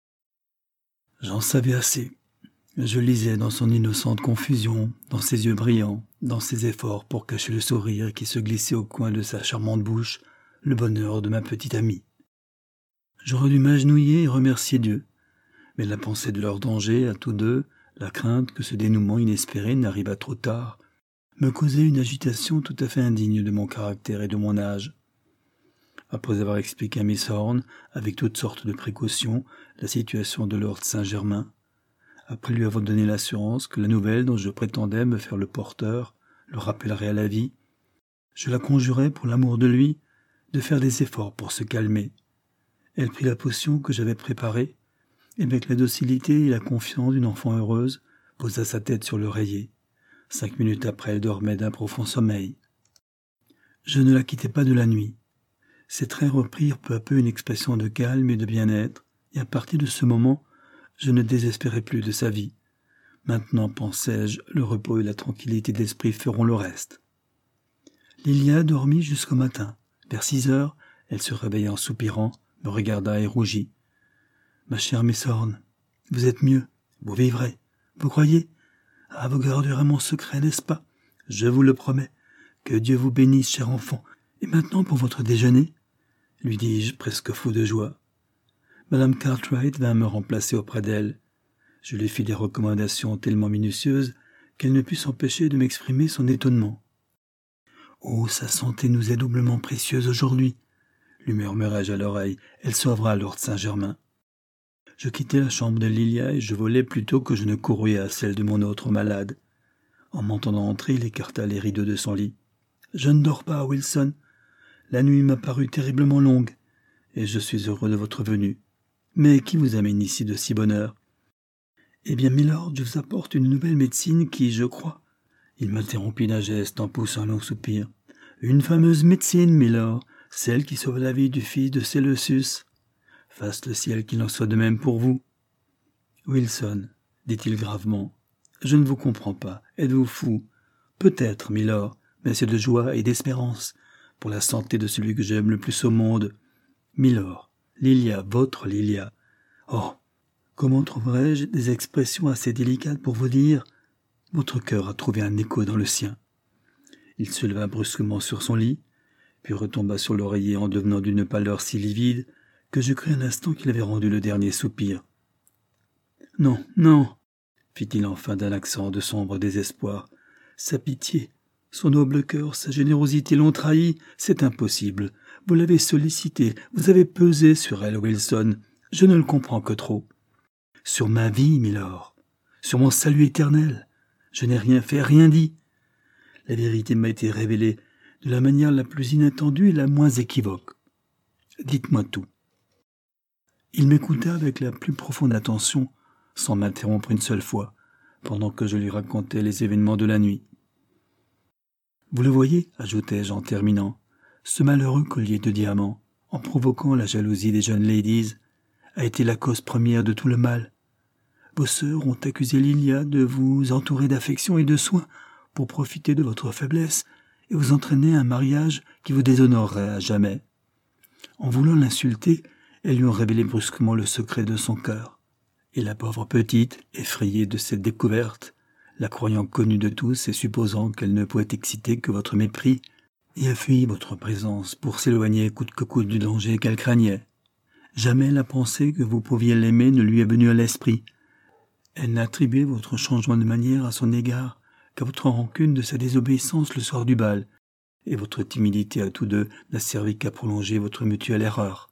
J'en savais assez. Je lisais dans son innocente confusion, dans ses yeux brillants, dans ses efforts pour cacher le sourire qui se glissait au coin de sa charmante bouche, le bonheur de ma petite amie. J'aurais dû m'agenouiller et remercier Dieu, mais la pensée de leur danger à tous deux, la crainte que ce dénouement inespéré n'arrivât trop tard, me causait une agitation tout à fait indigne de mon caractère et de mon âge. Après avoir expliqué à Miss Horne, avec toutes sortes de précautions, la situation de Lord Saint-Germain, après lui avoir donné l'assurance que la nouvelle dont je prétendais me faire le porteur le rappellerait à la vie, je la conjurai pour l'amour de lui de faire des efforts pour se calmer. Elle prit la potion que j'avais préparée, et avec la docilité et la confiance d'une enfant heureuse, posa sa tête sur l'oreiller. Cinq minutes après, elle dormait d'un profond sommeil. Je ne la quittais pas de la nuit. Ses traits reprirent peu à peu une expression de calme et de bien-être, et à partir de ce moment, je ne désespérais plus de sa vie. Maintenant, pensais-je, le repos et la tranquillité d'esprit feront le reste. Lilia dormit jusqu'au matin. Vers six heures, elle se réveilla en soupirant, me regarda et rougit. « Ma chère Miss Horne, vous êtes mieux, vous vivrez, vous croyez ? Ah, vous garderez mon secret, n'est-ce pas ? Je vous le promets. Que Dieu vous bénisse, cher enfant. Et maintenant pour votre déjeuner ?» lui dis-je, presque fou de joie. Madame Cartwright vint me remplacer auprès d'elle. Je lui fis des recommandations tellement minutieuses qu'elle ne put s'empêcher de m'exprimer son étonnement. « Oh, sa santé nous est doublement précieuse aujourd'hui, » lui murmurai-je à l'oreille. « Elle sauvera Lord Saint-Germain. » Je quittai la chambre de Lilia et je volai plutôt que je ne courus à celle de mon autre malade. En m'entendant entrer, il écarta les rideaux de son lit. « Je ne dors pas, Wilson. La nuit m'a paru terriblement longue, et je suis heureux de votre venue. Mais qui vous amène ici de si bonne heure ? » « Eh bien, milord, je vous apporte une nouvelle médecine qui, je crois... » Il m'interrompit d'un geste en poussant un long soupir. « Une fameuse médecine, milord, celle qui sauve la vie du fils de Séleucus. Fasse le ciel qu'il en soit de même pour vous. »« Wilson, dit-il gravement, je ne vous comprends pas. Êtes-vous fou ? Peut-être, milord, mais c'est de joie et d'espérance, pour la santé de celui que j'aime le plus au monde. Milord, Lilia, votre Lilia. Oh, comment trouverais-je des expressions assez délicates pour vous dire ? Votre cœur a trouvé un écho dans le sien. » Il se leva brusquement sur son lit, puis retomba sur l'oreiller en devenant d'une pâleur si livide que je crus un instant qu'il avait rendu le dernier soupir. « Non, non !» fit-il enfin d'un accent de sombre désespoir. « Sa pitié, son noble cœur, sa générosité l'ont trahi, c'est impossible. Vous l'avez sollicité, vous avez pesé sur elle, Wilson. Je ne le comprends que trop. Sur ma vie, milord, sur mon salut éternel. Je n'ai rien fait, rien dit. La vérité m'a été révélée de la manière la plus inattendue et la moins équivoque. Dites-moi tout. » Il m'écouta avec la plus profonde attention, sans m'interrompre une seule fois, pendant que je lui racontais les événements de la nuit. « Vous le voyez, ajoutai-je en terminant, ce malheureux collier de diamants, en provoquant la jalousie des jeunes ladies, a été la cause première de tout le mal. Vos sœurs ont accusé Lilia de vous entourer d'affection et de soins pour profiter de votre faiblesse et vous entraîner à un mariage qui vous déshonorerait à jamais. En voulant l'insulter, elles lui ont révélé brusquement le secret de son cœur. Et la pauvre petite, effrayée de cette découverte, la croyant connue de tous et supposant qu'elle ne pouvait exciter que votre mépris, et a fui votre présence pour s'éloigner coûte que coûte du danger qu'elle craignait. Jamais la pensée que vous pouviez l'aimer ne lui est venue à l'esprit. Elle n'a attribué votre changement de manière à son égard qu'à votre rancune de sa désobéissance le soir du bal, et votre timidité à tous deux n'a servi qu'à prolonger votre mutuelle erreur.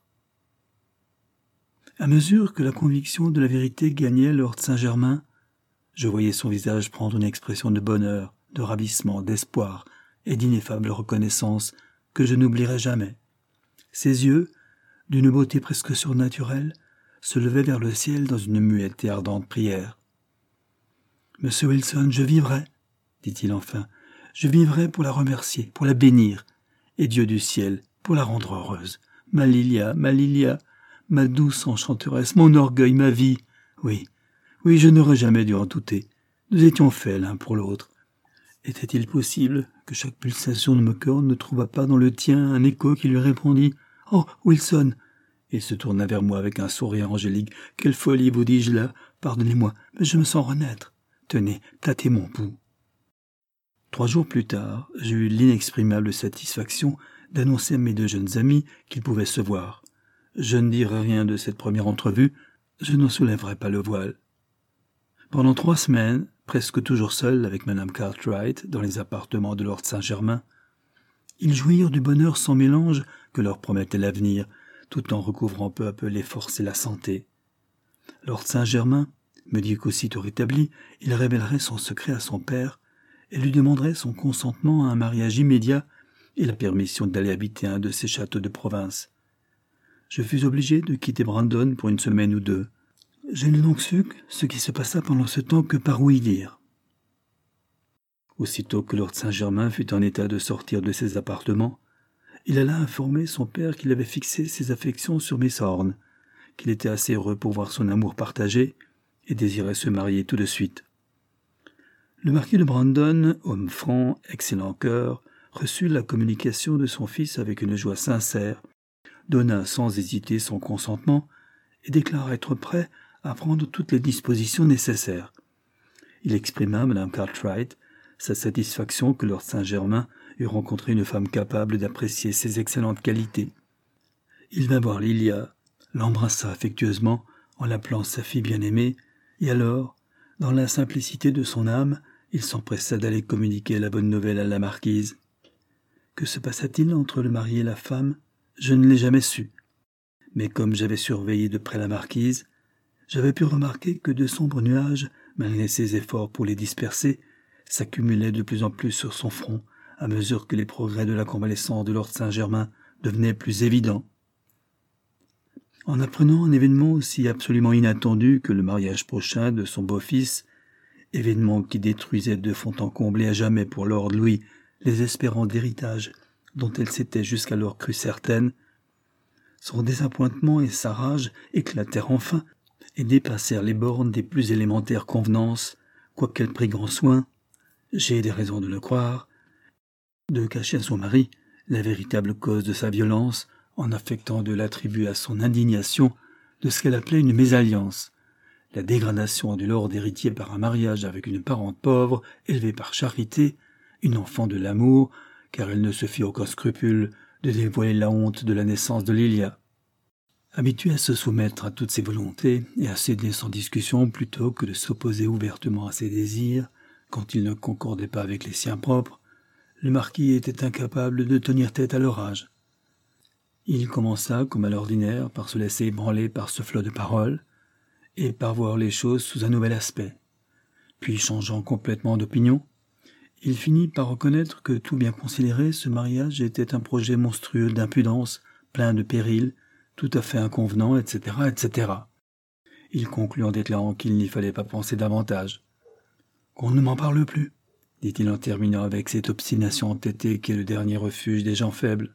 À mesure que la conviction de la vérité gagnait Lord Saint-Germain, je voyais son visage prendre une expression de bonheur, de ravissement, d'espoir et d'ineffable reconnaissance que je n'oublierai jamais. Ses yeux, d'une beauté presque surnaturelle, se levaient vers le ciel dans une muette et ardente prière. « Monsieur Wilson, je vivrai, dit-il enfin, je vivrai pour la remercier, pour la bénir, et Dieu du ciel, pour la rendre heureuse. Ma Lilia, ma Lilia, ma douce enchanteresse, mon orgueil, ma vie. Oui, oui, je n'aurais jamais dû en douter. Nous étions faits l'un pour l'autre. Était-il possible que chaque pulsation de mon cœur ne trouvât pas dans le tien un écho qui lui répondit « Oh, Wilson !» Il se tourna vers moi avec un sourire angélique. « Quelle folie, vous dis-je là. Pardonnez-moi, mais je me sens renaître. Tenez, tâtez mon pouls. » Trois jours plus tard, j'eus l'inexprimable satisfaction d'annoncer à mes deux jeunes amis qu'ils pouvaient se voir. Je ne dirai rien de cette première entrevue, je n'en soulèverai pas le voile. Pendant trois semaines, presque toujours seul avec Madame Cartwright dans les appartements de Lord Saint-Germain, ils jouirent du bonheur sans mélange que leur promettait l'avenir, tout en recouvrant peu à peu les forces et la santé. Lord Saint-Germain me dit qu'aussitôt rétabli, il révélerait son secret à son père et lui demanderait son consentement à un mariage immédiat et la permission d'aller habiter un de ses châteaux de province. Je fus obligé de quitter Brandon pour une semaine ou deux. Je n'ai donc su ce qui se passa pendant ce temps que par ouï dire. Aussitôt que Lord Saint-Germain fut en état de sortir de ses appartements, il alla informer son père qu'il avait fixé ses affections sur Miss Horne, qu'il était assez heureux pour voir son amour partagé et désirait se marier tout de suite. Le marquis de Brandon, homme franc, excellent cœur, reçut la communication de son fils avec une joie sincère, donna sans hésiter son consentement et déclara être prêt à prendre toutes les dispositions nécessaires. Il exprima à Madame Cartwright sa satisfaction que Lord Saint-Germain eût rencontré une femme capable d'apprécier ses excellentes qualités. Il vint voir Lilia, l'embrassa affectueusement en l'appelant sa fille bien-aimée, et alors, dans la simplicité de son âme, il s'empressa d'aller communiquer la bonne nouvelle à la marquise. Que se passa-t-il entre le mari et la femme? Je ne l'ai jamais su. Mais comme j'avais surveillé de près la marquise, j'avais pu remarquer que de sombres nuages, malgré ses efforts pour les disperser, s'accumulaient de plus en plus sur son front à mesure que les progrès de la convalescence de Lord Saint-Germain devenaient plus évidents. En apprenant un événement aussi absolument inattendu que le mariage prochain de son beau-fils, événement qui détruisait de fond en comble et à jamais pour Lord Louis les espérances d'héritage dont elle s'était jusqu'alors crue certaine, son désappointement et sa rage éclatèrent enfin et dépassèrent les bornes des plus élémentaires convenances, quoiqu'elle prît grand soin, j'ai des raisons de le croire, de cacher à son mari la véritable cause de sa violence en affectant de l'attribuer à son indignation de ce qu'elle appelait une mésalliance, la dégradation du lord héritier par un mariage avec une parente pauvre, élevée par charité, une enfant de l'amour, car elle ne se fit aucun scrupule de dévoiler la honte de la naissance de Lilia. Habitué à se soumettre à toutes ses volontés et à céder sans discussion plutôt que de s'opposer ouvertement à ses désirs, quand ils ne concordaient pas avec les siens propres, le marquis était incapable de tenir tête à l'orage. Il commença, comme à l'ordinaire, par se laisser ébranler par ce flot de paroles, et par voir les choses sous un nouvel aspect. Puis, changeant complètement d'opinion, il finit par reconnaître que, tout bien considéré, ce mariage était un projet monstrueux d'impudence, plein de périls, tout à fait inconvenant, et cetera, et cetera. Il conclut en déclarant qu'il n'y fallait pas penser davantage. « Qu'on ne m'en parle plus », dit-il en terminant avec cette obstination entêtée qui est le dernier refuge des gens faibles.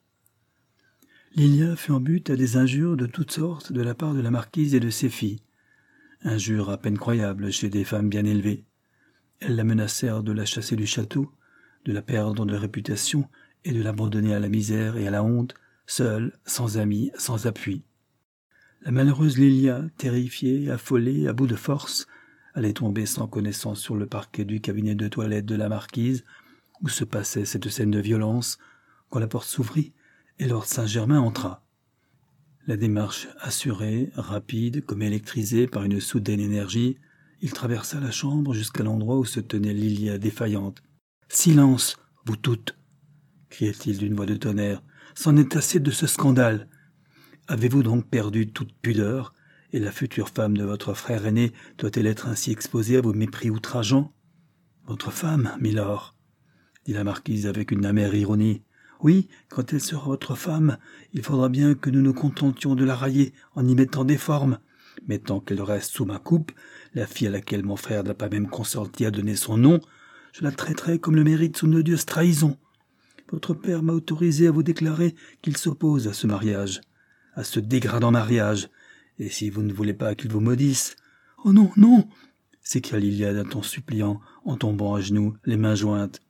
Lilia fut en but à des injures de toutes sortes de la part de la marquise et de ses filles. Injures à peine croyables chez des femmes bien élevées. Elles la menacèrent de la chasser du château, de la perdre de réputation et de l'abandonner à la misère et à la honte, seule, sans amis, sans appui. La malheureuse Lilia, terrifiée, affolée, à bout de force, allait tomber sans connaissance sur le parquet du cabinet de toilette de la marquise, où se passait cette scène de violence, quand la porte s'ouvrit et Lord Saint-Germain entra. La démarche assurée, rapide, comme électrisée par une soudaine énergie, il traversa la chambre jusqu'à l'endroit où se tenait Lilia défaillante. « Silence, vous toutes !» criait-il d'une voix de tonnerre. « C'en est assez de ce scandale. Avez-vous donc perdu toute pudeur, et la future femme de votre frère aîné doit-elle être ainsi exposée à vos mépris outrageants ?»« Votre femme, milord !» dit la marquise avec une amère ironie. « Oui, quand elle sera votre femme, il faudra bien que nous nous contentions de la railler en y mettant des formes. Mais tant qu'elle reste sous ma coupe, la fille à laquelle mon frère n'a pas même consenti à donner son nom, je la traiterai comme le mérite son odieuse trahison. Votre père m'a autorisé à vous déclarer qu'il s'oppose à ce mariage, à ce dégradant mariage, et si vous ne voulez pas qu'il vous maudisse... »« Oh non, non !» s'écria Lilia d'un ton suppliant, en tombant à genoux, les mains jointes.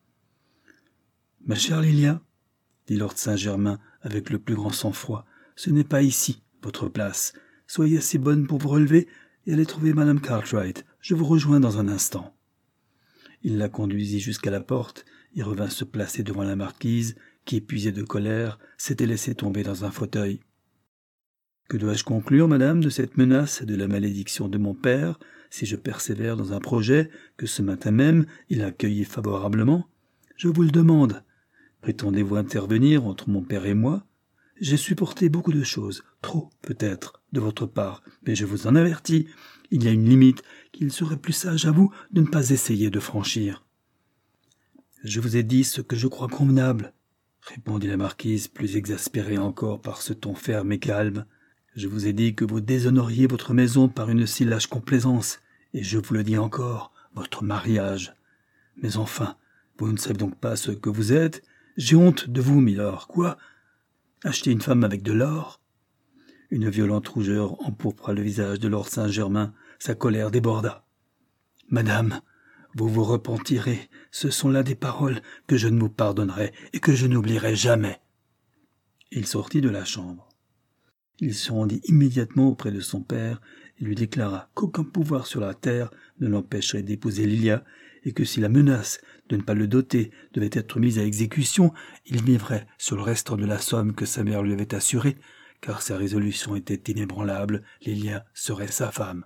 « Ma chère Lilia, » dit Lord Saint-Germain avec le plus grand sang-froid, « ce n'est pas ici votre place. Soyez assez bonne pour vous relever et allez trouver Madame Cartwright. Je vous rejoins dans un instant. » Il la conduisit jusqu'à la porte et revint se placer devant la marquise, qui, épuisée de colère, s'était laissée tomber dans un fauteuil. « Que dois-je conclure, madame, de cette menace et de la malédiction de mon père, si je persévère dans un projet que ce matin même il a accueilli favorablement? Je vous le demande. Prétendez-vous intervenir entre mon père et moi? J'ai supporté beaucoup de choses, trop peut-être, de votre part, mais je vous en avertis, il y a une limite qu'il serait plus sage à vous de ne pas essayer de franchir. Je vous ai dit ce que je crois convenable, répondit la marquise, plus exaspérée encore par ce ton ferme et calme. Je vous ai dit que vous déshonoriez votre maison par une si lâche complaisance, et je vous le dis encore, votre mariage. Mais enfin, vous ne savez donc pas ce que vous êtes? J'ai honte de vous, milord. Quoi? Acheter une femme avec de l'or? Une violente rougeur empourpra le visage de lord Saint-Germain. Sa colère déborda. Madame, vous vous repentirez. Ce sont là des paroles que je ne vous pardonnerai et que je n'oublierai jamais. Il sortit de la chambre. Il se rendit immédiatement auprès de son père et lui déclara qu'aucun pouvoir sur la terre ne l'empêcherait d'épouser Lilia et que si la menace de ne pas le doter devait être mise à exécution, il vivrait sur le restant de la somme que sa mère lui avait assurée, car sa résolution était inébranlable, Lilia serait sa femme.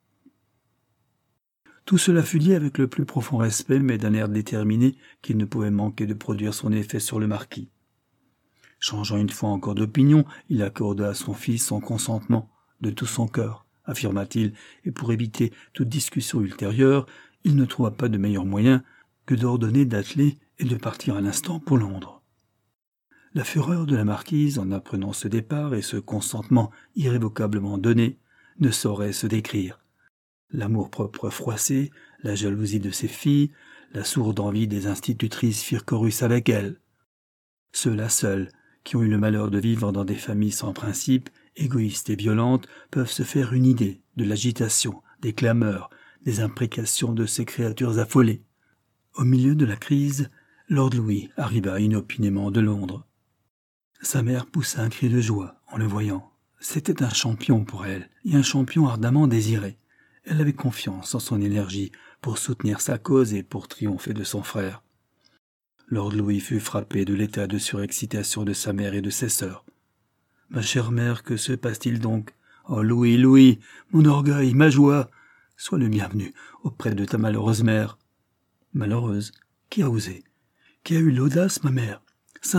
Tout cela fut dit avec le plus profond respect, mais d'un air déterminé qui ne pouvait manquer de produire son effet sur le marquis. Changeant une fois encore d'opinion, il accorda à son fils son consentement, de tout son cœur, affirma-t-il, et pour éviter toute discussion ultérieure, il ne trouva pas de meilleur moyen que d'ordonner d'atteler et de partir à l'instant pour Londres. La fureur de la marquise, en apprenant ce départ et ce consentement irrévocablement donné, ne saurait se décrire. L'amour-propre froissé, la jalousie de ses filles, la sourde envie des institutrices firent chorus avec elle. Ceux-là seuls, qui ont eu le malheur de vivre dans des familles sans principe, égoïstes et violentes, peuvent se faire une idée de l'agitation, des clameurs, des imprécations de ces créatures affolées. Au milieu de la crise, lord Louis arriva inopinément de Londres. Sa mère poussa un cri de joie en le voyant. C'était un champion pour elle, et un champion ardemment désiré. Elle avait confiance en son énergie pour soutenir sa cause et pour triompher de son frère. Lord Louis fut frappé de l'état de surexcitation de sa mère et de ses sœurs. « Ma chère mère, que se passe-t-il donc? Oh Louis, Louis, mon orgueil, ma joie! Sois le bienvenu auprès de ta malheureuse mère. »« Malheureuse? Qui a osé? Qui a eu l'audace, ma mère? Saint-Germain. »«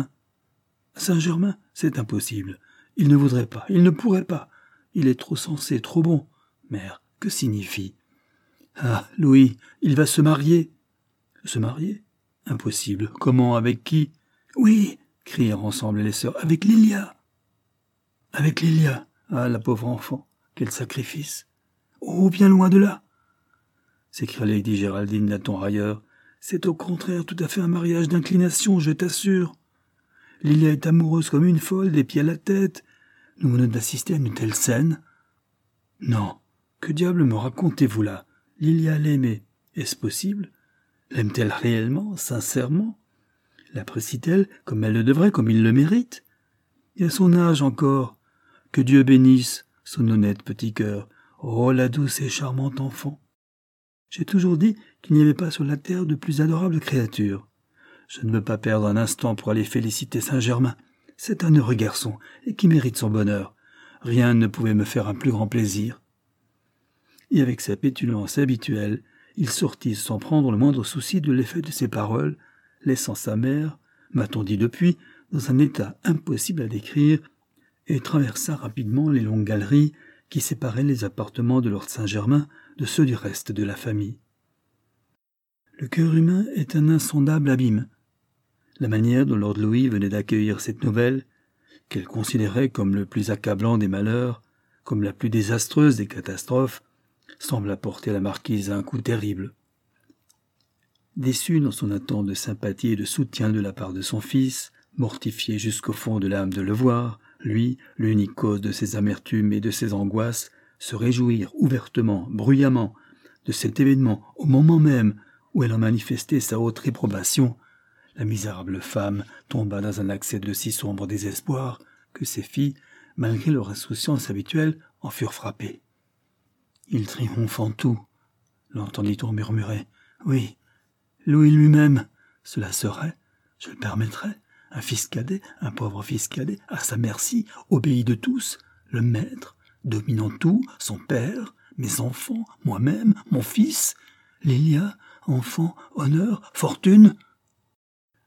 Saint-Germain? C'est impossible. Il ne voudrait pas, il ne pourrait pas. Il est trop sensé, trop bon. Mère, que signifie? Ah, Louis, il va se marier. »« Se marier? Impossible. Comment? Avec qui? »« Oui, crièrent ensemble les sœurs, avec Lilia. »« Avec Lilia. Ah, la pauvre enfant, quel sacrifice. »« Oh, bien loin de là. » s'écria Lady Géraldine d'un ton railleur. « C'est au contraire tout à fait un mariage d'inclination, je t'assure. Lilia est amoureuse comme une folle, des pieds à la tête. Nous venons d'assister à une telle scène. »« Non, que diable me racontez-vous là? Lilia l'aimait. Est-ce possible? L'aime-t-elle réellement, sincèrement? L'apprécie-t-elle comme elle le devrait, comme il le mérite? Et à son âge encore, que Dieu bénisse son honnête petit cœur. Oh, la douce et charmante enfant! J'ai toujours dit qu'il n'y avait pas sur la terre de plus adorable créature. Je ne veux pas perdre un instant pour aller féliciter Saint-Germain. C'est un heureux garçon, et qui mérite son bonheur. Rien ne pouvait me faire un plus grand plaisir. Et avec sa pétulance habituelle, il sortit sans prendre le moindre souci de l'effet de ses paroles, laissant sa mère, m'a-t-on dit depuis, dans un état impossible à décrire, et traversa rapidement les longues galeries qui séparaient les appartements de lord Saint-Germain de ceux du reste de la famille. Le cœur humain est un insondable abîme. La manière dont lord Louis venait d'accueillir cette nouvelle, qu'elle considérait comme le plus accablant des malheurs, comme la plus désastreuse des catastrophes, semble apporter à la marquise un coup terrible. Déçue dans son attente de sympathie et de soutien de la part de son fils, mortifié jusqu'au fond de l'âme de le voir, lui, l'unique cause de ses amertumes et de ses angoisses, se réjouir ouvertement, bruyamment, de cet événement au moment même où elle en manifestait sa haute réprobation, la misérable femme tomba dans un accès de si sombre désespoir que ses filles, malgré leur insouciance habituelle, en furent frappées. « Il triomphe en tout, » l'entendit-on murmurer. « Oui, Louis lui-même, cela serait, je le permettrais, un fils cadet, un pauvre fils cadet, à sa merci, obéi de tous, le maître, dominant tout, son père, mes enfants, moi-même, mon fils, Lilia, enfant, honneur, fortune. »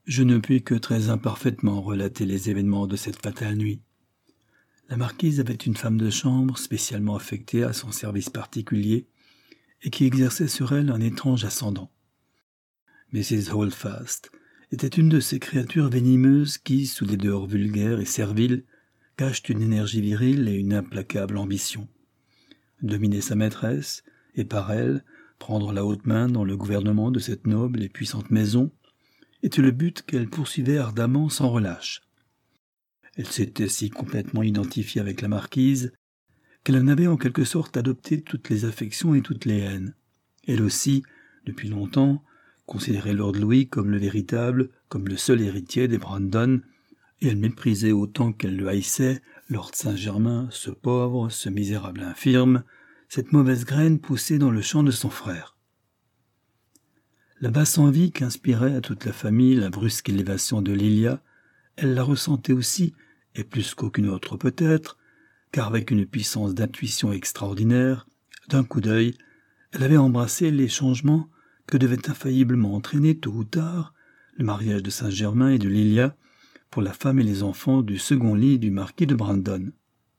Je ne puis que très imparfaitement relater les événements de cette fatale nuit. La marquise avait une femme de chambre spécialement affectée à son service particulier et qui exerçait sur elle un étrange ascendant. missus Holdfast était une de ces créatures venimeuses qui, sous des dehors vulgaires et serviles, cachent une énergie virile et une implacable ambition. Dominer sa maîtresse, et par elle, prendre la haute main dans le gouvernement de cette noble et puissante maison, était le but qu'elle poursuivait ardemment sans relâche. Elle s'était si complètement identifiée avec la marquise qu'elle en avait en quelque sorte adopté toutes les affections et toutes les haines. Elle aussi, depuis longtemps, considérait Lord Louis comme le véritable, comme le seul héritier des Brandon, et elle méprisait autant qu'elle le haïssait Lord Saint-Germain, ce pauvre, ce misérable infirme, cette mauvaise graine poussée dans le champ de son frère. La basse envie qu'inspirait à toute la famille la brusque élévation de Lilia, elle la ressentait aussi, et plus qu'aucune autre peut-être, car avec une puissance d'intuition extraordinaire, d'un coup d'œil, elle avait embrassé les changements que devait infailliblement entraîner tôt ou tard le mariage de Saint-Germain et de Lilia pour la femme et les enfants du second lit du marquis de Brandon.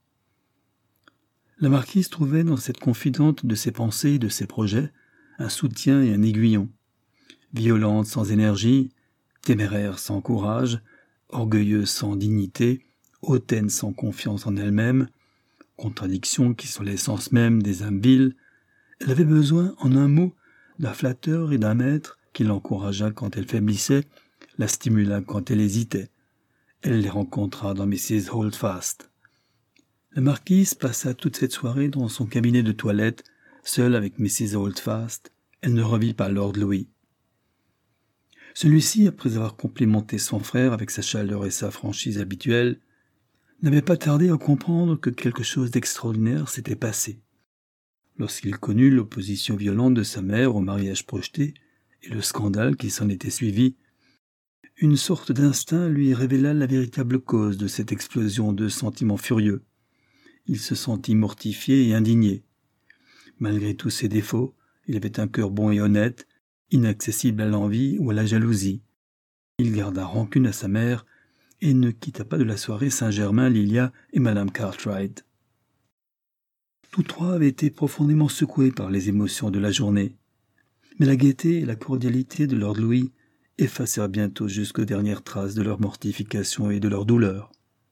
La marquise trouvait dans cette confidente de ses pensées et de ses projets un soutien et un aiguillon. Violente sans énergie, téméraire sans courage, orgueilleuse sans dignité, hautaine sans confiance en elle-même, contradictions qui sont l'essence même des âmes viles, elle avait besoin, en un mot, d'un flatteur et d'un maître qui l'encourageât quand elle faiblissait, la stimula quand elle hésitait. Elle les rencontra dans missus Holdfast. La marquise passa toute cette soirée dans son cabinet de toilette, seule avec missus Holdfast. Elle ne revit pas Lord Louis. Celui-ci, après avoir complimenté son frère avec sa chaleur et sa franchise habituelle, n'avait pas tardé à comprendre que quelque chose d'extraordinaire s'était passé. Lorsqu'il connut l'opposition violente de sa mère au mariage projeté et le scandale qui s'en était suivi, une sorte d'instinct lui révéla la véritable cause de cette explosion de sentiments furieux. Il se sentit mortifié et indigné. Malgré tous ses défauts, il avait un cœur bon et honnête, inaccessible à l'envie ou à la jalousie. Il garda rancune à sa mère et ne quitta pas de la soirée Saint-Germain, Lilia et Madame Cartwright. Tous trois avaient été profondément secoués par les émotions de la journée. Mais la gaieté et la cordialité de Lord Louis effacèrent bientôt jusqu'aux dernières traces de leur mortification et de leur douleur.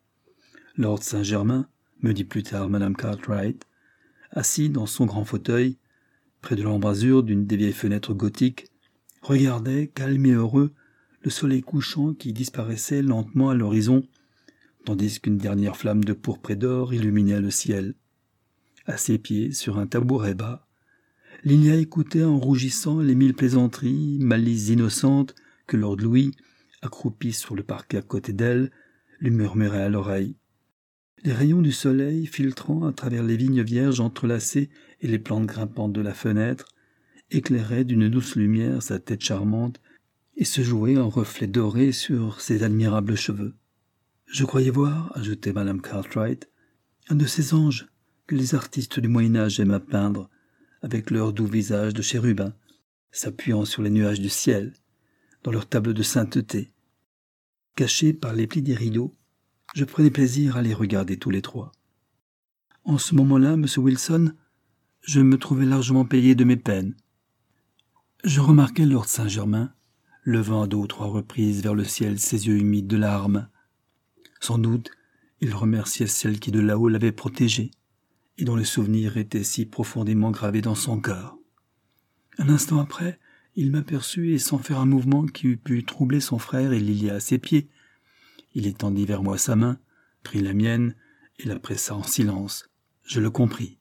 Lord Saint-Germain, me dit plus tard Madame Cartwright, assis dans son grand fauteuil, près de l'embrasure d'une des vieilles fenêtres gothiques, regardait, calme et heureux, le soleil couchant qui disparaissait lentement à l'horizon, tandis qu'une dernière flamme de pourpre et d'or illuminait le ciel. À ses pieds, sur un tabouret bas, Lilia écoutait en rougissant les mille plaisanteries, malices innocentes que Lord Louis, accroupi sur le parquet à côté d'elle, lui murmurait à l'oreille. Les rayons du soleil, filtrant à travers les vignes vierges entrelacées et les plantes grimpantes de la fenêtre, éclairaient d'une douce lumière sa tête charmante et se jouaient en reflets dorés sur ses admirables cheveux. « Je croyais voir, » ajoutait Madame Cartwright, « un de ces anges que les artistes du Moyen-Âge aiment à peindre, avec leur doux visage de chérubin, s'appuyant sur les nuages du ciel, dans leur table de sainteté. Cachés par les plis des rideaux, je prenais plaisir à les regarder tous les trois. En ce moment-là, monsieur Wilson, je me trouvais largement payé de mes peines. Je remarquai Lord Saint-Germain, levant à deux ou trois reprises vers le ciel ses yeux humides de larmes. Sans doute, il remerciait celle qui de là-haut l'avait protégé, et dont le souvenir était si profondément gravé dans son cœur. Un instant après, il m'aperçut et sans faire un mouvement qui eût pu troubler son frère et Lilia à ses pieds, il étendit vers moi sa main, prit la mienne et la pressa en silence. Je le compris.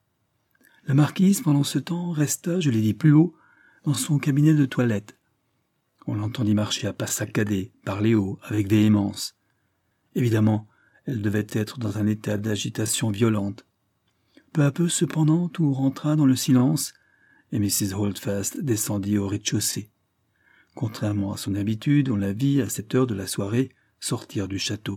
La marquise, pendant ce temps, resta, je l'ai dit plus haut, dans son cabinet de toilette. On l'entendit marcher à pas saccadés, parler haut, avec véhémence. Évidemment, elle devait être dans un état d'agitation violente. Peu à peu, cependant, tout rentra dans le silence, et missus Holdfast descendit au rez-de-chaussée. Contrairement à son habitude, on la vit, à cette heure de la soirée, sortir du château.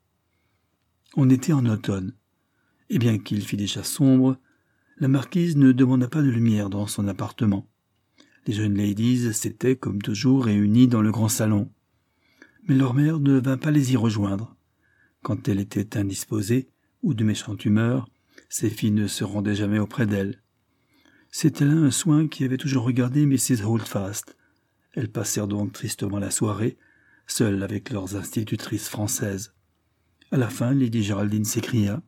On était en automne, et bien qu'il fît déjà sombre, la marquise ne demanda pas de lumière dans son appartement. Les jeunes ladies s'étaient, comme toujours, réunies dans le grand salon. Mais leur mère ne vint pas les y rejoindre. Quand elle était indisposée ou de méchante humeur, ses filles ne se rendaient jamais auprès d'elle. C'était là un soin qui avait toujours regardé missus Holdfast. Elles passèrent donc tristement la soirée, seules avec leurs institutrices françaises. À la fin, Lady Géraldine s'écria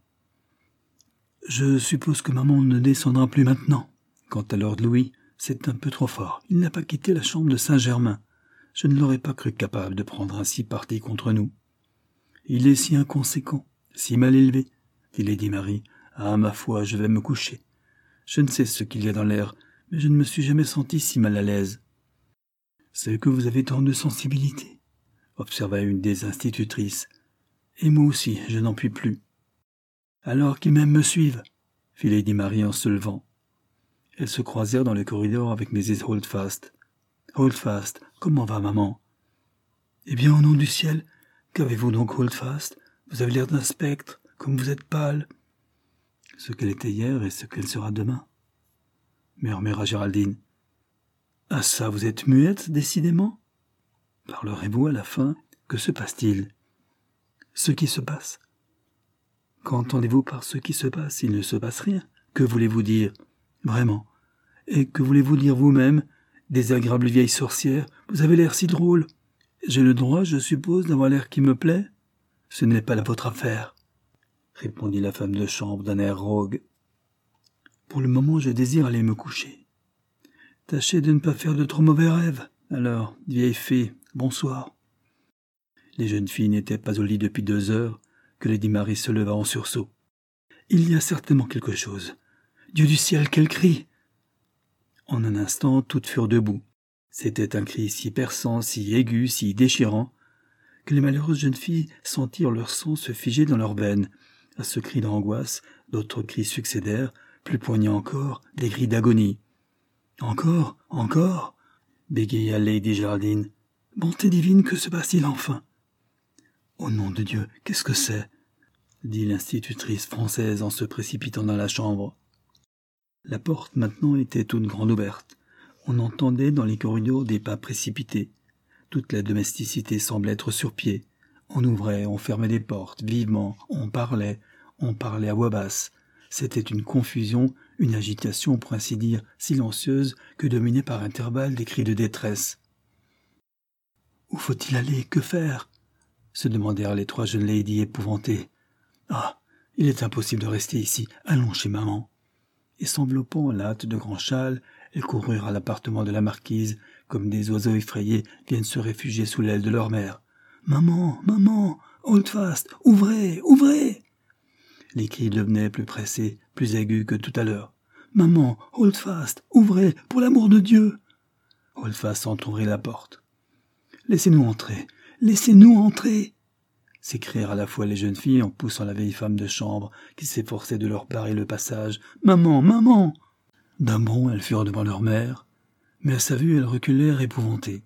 « Je suppose que maman ne descendra plus maintenant. Quant à Lord Louis, c'est un peu trop fort. Il n'a pas quitté la chambre de Saint-Germain. Je ne l'aurais pas cru capable de prendre ainsi parti contre nous. Il est si inconséquent, si mal élevé, dit Lady Mary. Ah, ma foi, je vais me coucher. Je ne sais ce qu'il y a dans l'air, mais je ne me suis jamais senti si mal à l'aise. C'est que vous avez tant de sensibilité, observa une des institutrices. Et moi aussi, je n'en puis plus. Alors qu'ils même me suivent, fit Lady Mary en se levant. Elles se croisèrent dans le corridor avec missus Holdfast. Holdfast, comment va maman? Eh bien, au nom du ciel, qu'avez-vous donc, Holdfast? Vous avez l'air d'un spectre, comme vous êtes pâle. Ce qu'elle était hier et ce qu'elle sera demain, murmura Géraldine. Ah ça, vous êtes muette, décidément? Parlerez-vous à la fin? Que se passe-t-il? Ce qui se passe. Qu'entendez-vous par ce qui se passe? Il ne se passe rien. Que voulez-vous dire? Vraiment. Et que voulez-vous dire vous-même? Désagréable vieille sorcière, vous avez l'air si drôle. J'ai le droit, je suppose, d'avoir l'air qui me plaît? Ce n'est pas la votre affaire, répondit la femme de chambre d'un air rogue. Pour le moment, je désire aller me coucher. Tâchez de ne pas faire de trop mauvais rêves. Alors, vieille fée, bonsoir. Les jeunes filles n'étaient pas au lit depuis deux heures que Lady Mary se leva en sursaut. Il y a certainement quelque chose. Dieu du ciel, quel cri! En un instant, toutes furent debout. C'était un cri si perçant, si aigu, si déchirant, que les malheureuses jeunes filles sentirent leur sang se figer dans leurs veines. À ce cri d'angoisse, d'autres cris succédèrent, plus poignants encore, des cris d'agonie. « Encore, encore !» bégaya Lady Géraldine. « Bonté divine, que se passe-t-il enfin ?»« Au nom de Dieu, qu'est-ce que c'est ?» dit l'institutrice française en se précipitant dans la chambre. La porte maintenant était toute grande ouverte. On entendait dans les corridors des pas précipités. Toute la domesticité semblait être sur pied. On ouvrait, on fermait des portes, vivement, on parlait, on parlait à voix basse. C'était une confusion, une agitation, pour ainsi dire, silencieuse, que dominait par intervalles des cris de détresse. « Où faut-il aller? Que faire ?» se demandèrent les trois jeunes ladies épouvantées. « Ah, il est impossible de rester ici, allons chez maman. » Et s'enveloppant la hâte de grands châles, elles coururent à l'appartement de la marquise, comme des oiseaux effrayés viennent se réfugier sous l'aile de leur mère. « Maman, maman, Holdfast, ouvrez, ouvrez !» Les cris devenaient plus pressés, plus aigus que tout à l'heure. « Maman, Holdfast, ouvrez, pour l'amour de Dieu !» Holdfast entrouvrit la porte. « Laissez-nous entrer, laissez-nous entrer !» s'écrièrent à la fois les jeunes filles en poussant la vieille femme de chambre qui s'efforçait de leur barrer le passage. « Maman, maman !» D'un bond, elles furent devant leur mère, mais à sa vue, elles reculèrent épouvantées.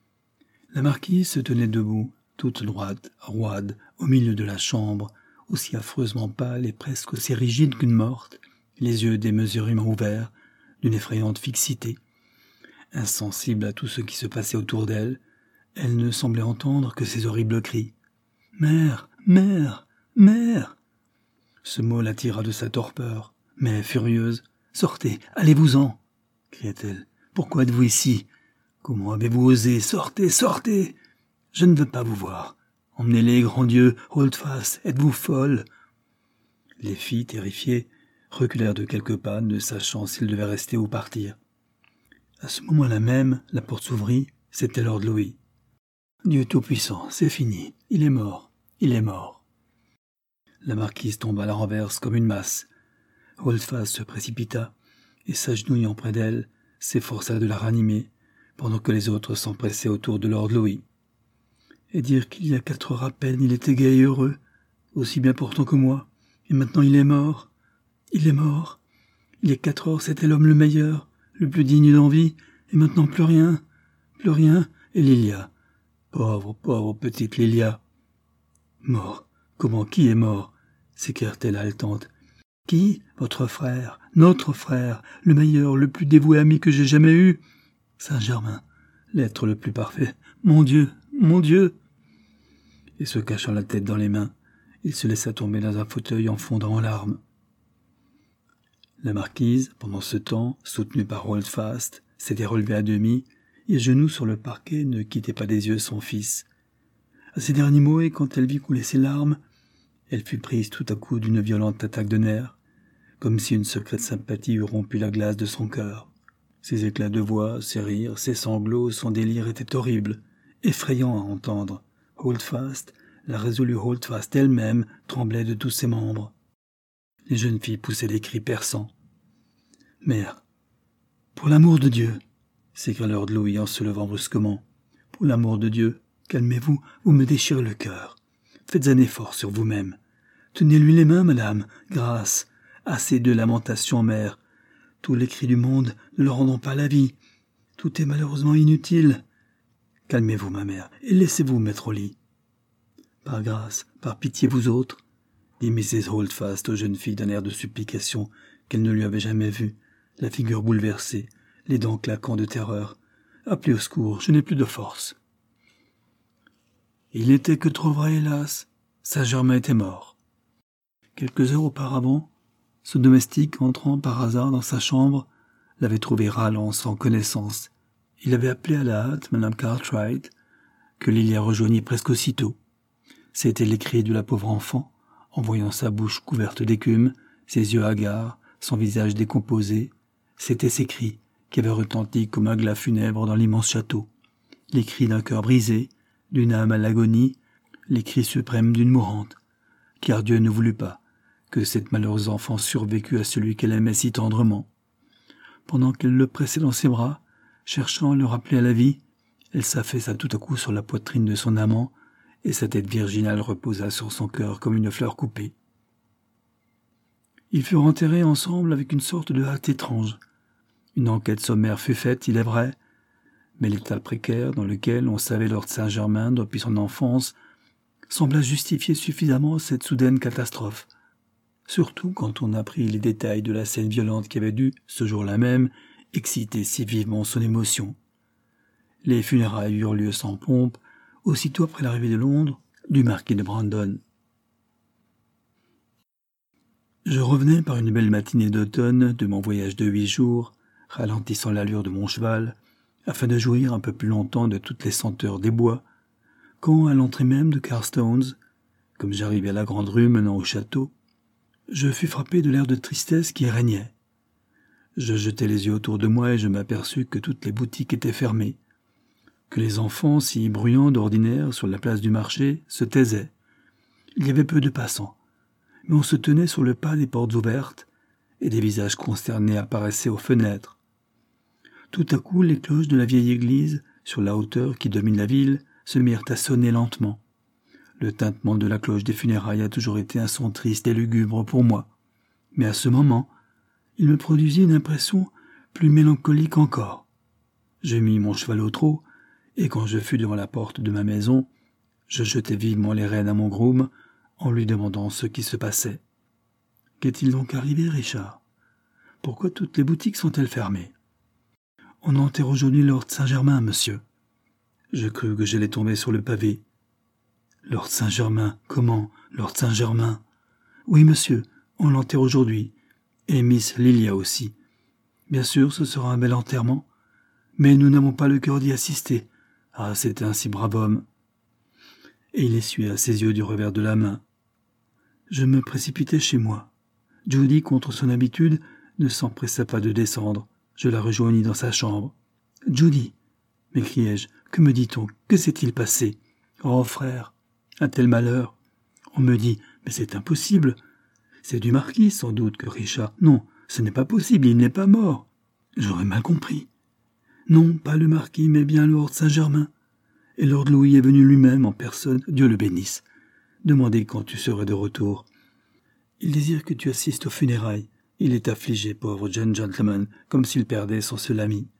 La marquise se tenait debout, toute droite, roide, au milieu de la chambre, aussi affreusement pâle et presque aussi rigide qu'une morte, les yeux démesurément ouverts, d'une effrayante fixité. Insensible à tout ce qui se passait autour d'elle, elle ne semblait entendre que ces horribles cris. « Mère, mère, mère !» Ce mot l'attira de sa torpeur, mais furieuse. « Sortez, allez-vous-en !» criait-elle. « Pourquoi êtes-vous ici? Comment avez-vous osé? Sortez, sortez! Je ne veux pas vous voir. Emmenez-les, grand Dieu, Holdfast, êtes-vous folle ?» Les filles, terrifiées, reculèrent de quelques pas, ne sachant s'ils devaient rester ou partir. À ce moment-là même, la porte s'ouvrit, c'était Lord Louis. « Dieu Tout-Puissant, c'est fini, il est mort, il est mort. » La marquise tomba à la renverse comme une masse. Holdfast se précipita, et s'agenouillant près d'elle, s'efforça de la ranimer, pendant que les autres s'empressaient autour de Lord Louis. Et dire qu'il y a quatre heures à peine, il était gai et heureux, aussi bien portant que moi, et maintenant il est mort, il est mort. Il y a quatre heures, c'était l'homme le meilleur, le plus digne d'envie, et maintenant plus rien, plus rien, et Lilia. Pauvre, pauvre petite Lilia. Mort. Comment, qui est mort? s'écria-t-elle haletante. Qui? Votre frère, notre frère, le meilleur, le plus dévoué ami que j'ai jamais eu. Saint-Germain, l'être le plus parfait. Mon Dieu, mon Dieu! et se cachant la tête dans les mains, il se laissa tomber dans un fauteuil en fondant en larmes. La marquise, pendant ce temps, soutenue par Holdfast, s'était relevée à demi, et genoux sur le parquet ne quittait pas des yeux son fils. À ces derniers mots, et quand elle vit couler ses larmes, elle fut prise tout à coup d'une violente attaque de nerfs, comme si une secrète sympathie eût rompu la glace de son cœur. Ses éclats de voix, ses rires, ses sanglots, son délire étaient horribles, effrayants à entendre. Holdfast, la résolue Holdfast elle-même, tremblait de tous ses membres. Les jeunes filles poussaient des cris perçants. « Mère, pour l'amour de Dieu !» s'écria Lord Louis en se levant brusquement. « Pour l'amour de Dieu, calmez-vous, vous me déchirez le cœur. Faites un effort sur vous-même. Tenez-lui les mains, madame, grâce. Assez de lamentations, mère. Tous les cris du monde ne leur rendront pas la vie. Tout est malheureusement inutile. Calmez-vous, ma mère, et laissez-vous mettre au lit. Par grâce, par pitié, vous autres, dit missus Holdfast aux jeunes filles d'un air de supplication qu'elles ne lui avaient jamais vu, la figure bouleversée, les dents claquant de terreur. Appelez au secours, je n'ai plus de force. Il n'était que trop vrai, hélas. Saint-Germain était mort. Quelques heures auparavant, ce domestique, entrant par hasard dans sa chambre, l'avait trouvé râlant sans connaissance. Il avait appelé à la hâte Madame Cartwright, que Lilia rejoignit presque aussitôt. C'étaient les cris de la pauvre enfant, en voyant sa bouche couverte d'écume, ses yeux hagards, son visage décomposé. C'étaient ces cris qui avaient retenti comme un glas funèbre dans l'immense château. Les cris d'un cœur brisé, d'une âme à l'agonie, les cris suprêmes d'une mourante, car Dieu ne voulut pas que cette malheureuse enfant survécût à celui qu'elle aimait si tendrement. Pendant qu'elle le pressait dans ses bras, cherchant à le rappeler à la vie, elle s'affaissa tout à coup sur la poitrine de son amant, et sa tête virginale reposa sur son cœur comme une fleur coupée. Ils furent enterrés ensemble avec une sorte de hâte étrange. Une enquête sommaire fut faite, il est vrai, mais l'état précaire dans lequel on savait Lord Saint-Germain depuis son enfance sembla justifier suffisamment cette soudaine catastrophe. Surtout quand on apprit les détails de la scène violente qui avait dû, ce jour-là même, exciter si vivement son émotion. Les funérailles eurent lieu sans pompe, aussitôt après l'arrivée de Londres du marquis de Brandon. Je revenais par une belle matinée d'automne de mon voyage de huit jours, ralentissant l'allure de mon cheval, afin de jouir un peu plus longtemps de toutes les senteurs des bois, quand, à l'entrée même de Carstones, comme j'arrivais à la grande rue menant au château, je fus frappé de l'air de tristesse qui régnait. Je jetai les yeux autour de moi et je m'aperçus que toutes les boutiques étaient fermées, que les enfants, si bruyants d'ordinaire sur la place du marché, se taisaient. Il y avait peu de passants, mais on se tenait sur le pas des portes ouvertes, et des visages consternés apparaissaient aux fenêtres. Tout à coup, les cloches de la vieille église, sur la hauteur qui domine la ville, se mirent à sonner lentement. Le tintement de la cloche des funérailles a toujours été un son triste et lugubre pour moi, mais à ce moment, il me produisit une impression plus mélancolique encore. Je mis mon cheval au trot, et quand je fus devant la porte de ma maison, je jetai vivement les rênes à mon groom, en lui demandant ce qui se passait. « Qu'est-il donc arrivé, Richard? Pourquoi toutes les boutiques sont-elles fermées? »« On enterre aujourd'hui Lord Saint-Germain, monsieur. » Je crus que j'allais tomber sur le pavé. « Lord Saint-Germain, comment, Lord Saint-Germain? »« Oui, monsieur, on l'enterre aujourd'hui, et Miss Lilia aussi. Bien sûr, ce sera un bel enterrement, mais nous n'avons pas le cœur d'y assister. Ah, c'est un si brave homme. » Et il essuya ses yeux du revers de la main. Je me précipitai chez moi. Judy, contre son habitude, ne s'empressa pas de descendre. Je la rejoignis dans sa chambre. « Judy !» m'écriai-je. « Que me dit-on? Que s'est-il passé? Oh, frère, un tel malheur !» On me dit « Mais c'est impossible. C'est du marquis, sans doute, que Richard... Non, ce n'est pas possible, il n'est pas mort. » J'aurais mal compris. Non, pas le marquis, mais bien Lord Saint-Germain. Et Lord Louis est venu lui-même en personne, Dieu le bénisse. Demandez quand tu seras de retour. Il désire que tu assistes aux funérailles. Il est affligé, pauvre jeune gentleman, comme s'il perdait son seul ami.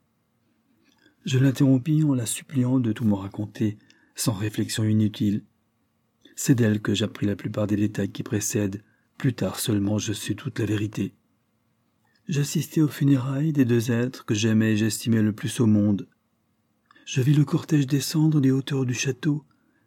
Je l'interrompis en la suppliant de tout me raconter, sans réflexion inutile. C'est d'elle que j'appris la plupart des détails qui précèdent. Plus tard seulement je sus toute la vérité. J'assistai aux funérailles des deux êtres que j'aimais et j'estimais le plus au monde. Je vis le cortège descendre des hauteurs du château,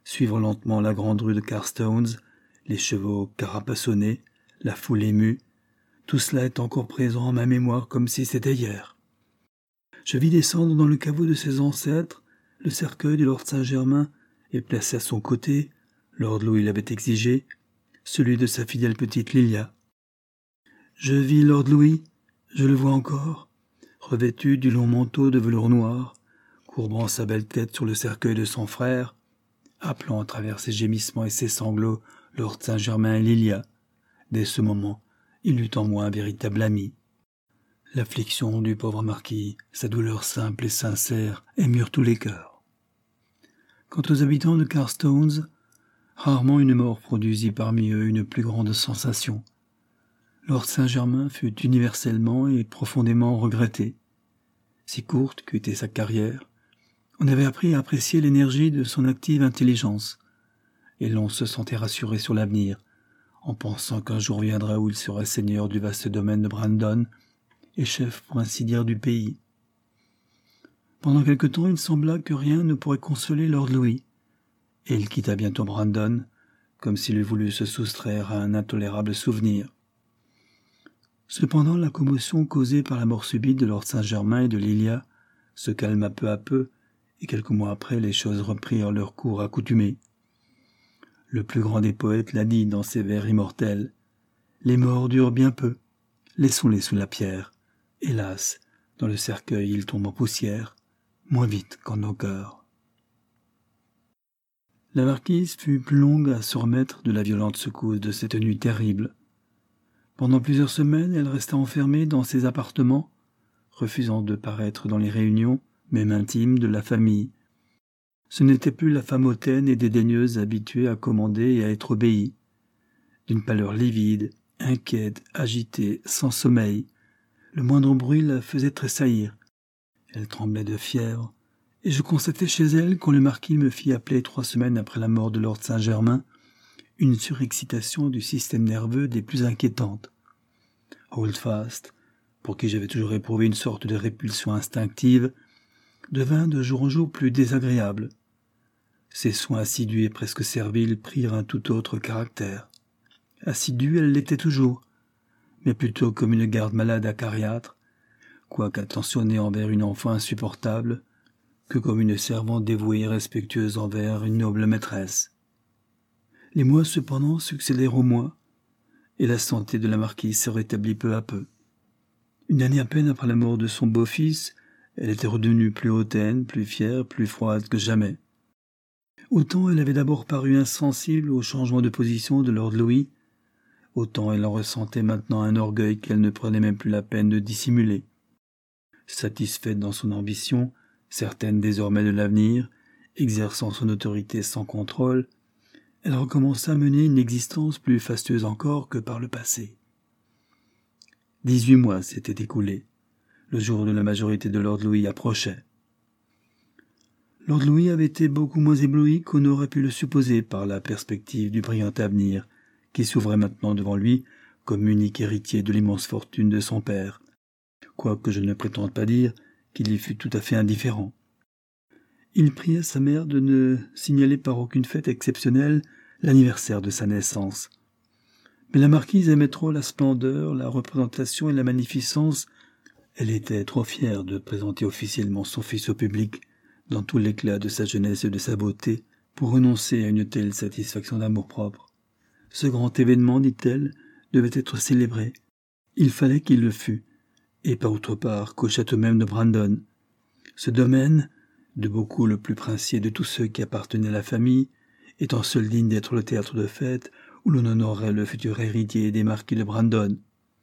suivre lentement la grande rue de Carstones, les chevaux carapassonnés, la foule émue, tout cela est encore présent en ma mémoire comme si c'était hier. Je vis descendre dans le caveau de ses ancêtres le cercueil de Lord Saint-Germain et placer à son côté, Lord Louis l'avait exigé, celui de sa fidèle petite Lilia. Je vis Lord Louis, je le vois encore, revêtu du long manteau de velours noir, courbant sa belle tête sur le cercueil de son frère, appelant à travers ses gémissements et ses sanglots Lord Saint-Germain et Lilia. Dès ce moment, il eut en moi un véritable ami. L'affliction du pauvre marquis, sa douleur simple et sincère, émurent tous les cœurs. Quant aux habitants de Carstones, rarement une mort produisit parmi eux une plus grande sensation. Lord Saint-Germain fut universellement et profondément regretté. Si courte qu'eût été sa carrière, on avait appris à apprécier l'énergie de son active intelligence, et l'on se sentait rassuré sur l'avenir, en pensant qu'un jour viendra où il serait seigneur du vaste domaine de Brandon et chef, pour ainsi dire, du pays. Pendant quelque temps, il sembla que rien ne pourrait consoler Lord Louis, et il quitta bientôt Brandon, comme s'il eût voulu se soustraire à un intolérable souvenir. Cependant, la commotion causée par la mort subite de Lord Saint-Germain et de Lilia se calma peu à peu, et quelques mois après, les choses reprirent leur cours accoutumé. Le plus grand des poètes l'a dit dans ses vers immortels. Les morts durent bien peu, laissons-les sous la pierre. Hélas, dans le cercueil ils tombent en poussière, moins vite qu'en nos cœurs. La marquise fut plus longue à se remettre de la violente secousse de cette nuit terrible. Pendant plusieurs semaines, elle resta enfermée dans ses appartements, refusant de paraître dans les réunions, même intimes, de la famille. Ce n'était plus la femme hautaine et dédaigneuse habituée à commander et à être obéie. D'une pâleur livide, inquiète, agitée, sans sommeil, le moindre bruit la faisait tressaillir. Elle tremblait de fièvre, et je constatai chez elle, quand le marquis me fit appeler trois semaines après la mort de Lord Saint-Germain, une surexcitation du système nerveux des plus inquiétantes. Holdfast, pour qui j'avais toujours éprouvé une sorte de répulsion instinctive, devint de jour en jour plus désagréable. Ses soins assidus et presque serviles prirent un tout autre caractère. Assidue, elle l'était toujours, mais plutôt comme une garde-malade acariâtre, quoique attentionnée envers une enfant insupportable, que comme une servante dévouée et respectueuse envers une noble maîtresse. Les mois cependant succédèrent aux mois, et la santé de la marquise se rétablit peu à peu. Une année à peine après la mort de son beau-fils, elle était redevenue plus hautaine, plus fière, plus froide que jamais. Autant elle avait d'abord paru insensible au changement de position de Lord Louis, autant elle en ressentait maintenant un orgueil qu'elle ne prenait même plus la peine de dissimuler. Satisfaite dans son ambition, certaine désormais de l'avenir, exerçant son autorité sans contrôle, elle recommença à mener une existence plus fastueuse encore que par le passé. Dix-huit mois s'étaient écoulés. Le jour de la majorité de Lord Louis approchait. Lord Louis avait été beaucoup moins ébloui qu'on aurait pu le supposer par la perspective du brillant avenir qui s'ouvrait maintenant devant lui comme unique héritier de l'immense fortune de son père, quoique je ne prétende pas dire qu'il y fût tout à fait indifférent. Il pria sa mère de ne signaler par aucune fête exceptionnelle l'anniversaire de sa naissance. Mais la marquise aimait trop la splendeur, la représentation et la magnificence. Elle était trop fière de présenter officiellement son fils au public, dans tout l'éclat de sa jeunesse et de sa beauté, pour renoncer à une telle satisfaction d'amour-propre. Ce grand événement, dit-elle, devait être célébré. Il fallait qu'il le fût, et pas autre part qu'au château même de Brandon. Ce domaine, de beaucoup le plus princier de tous ceux qui appartenaient à la famille, étant seul digne d'être le théâtre de fête où l'on honorerait le futur héritier des marquis de Brandon.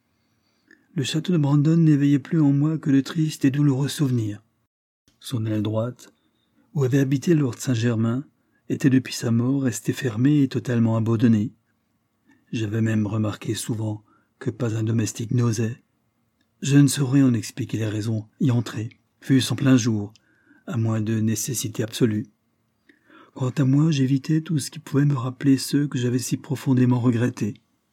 Le château de Brandon n'éveillait plus en moi que de tristes et douloureux souvenirs. Son aile droite, où avait habité Lord Saint-Germain, était depuis sa mort restée fermée et totalement abandonnée. J'avais même remarqué souvent que pas un domestique n'osait. Je ne saurais en expliquer les raisons, y entrer, fût-ce en plein jour, à moins de nécessité absolue. Quant à moi, j'évitais tout ce qui pouvait me rappeler ceux que j'avais si profondément regrettés.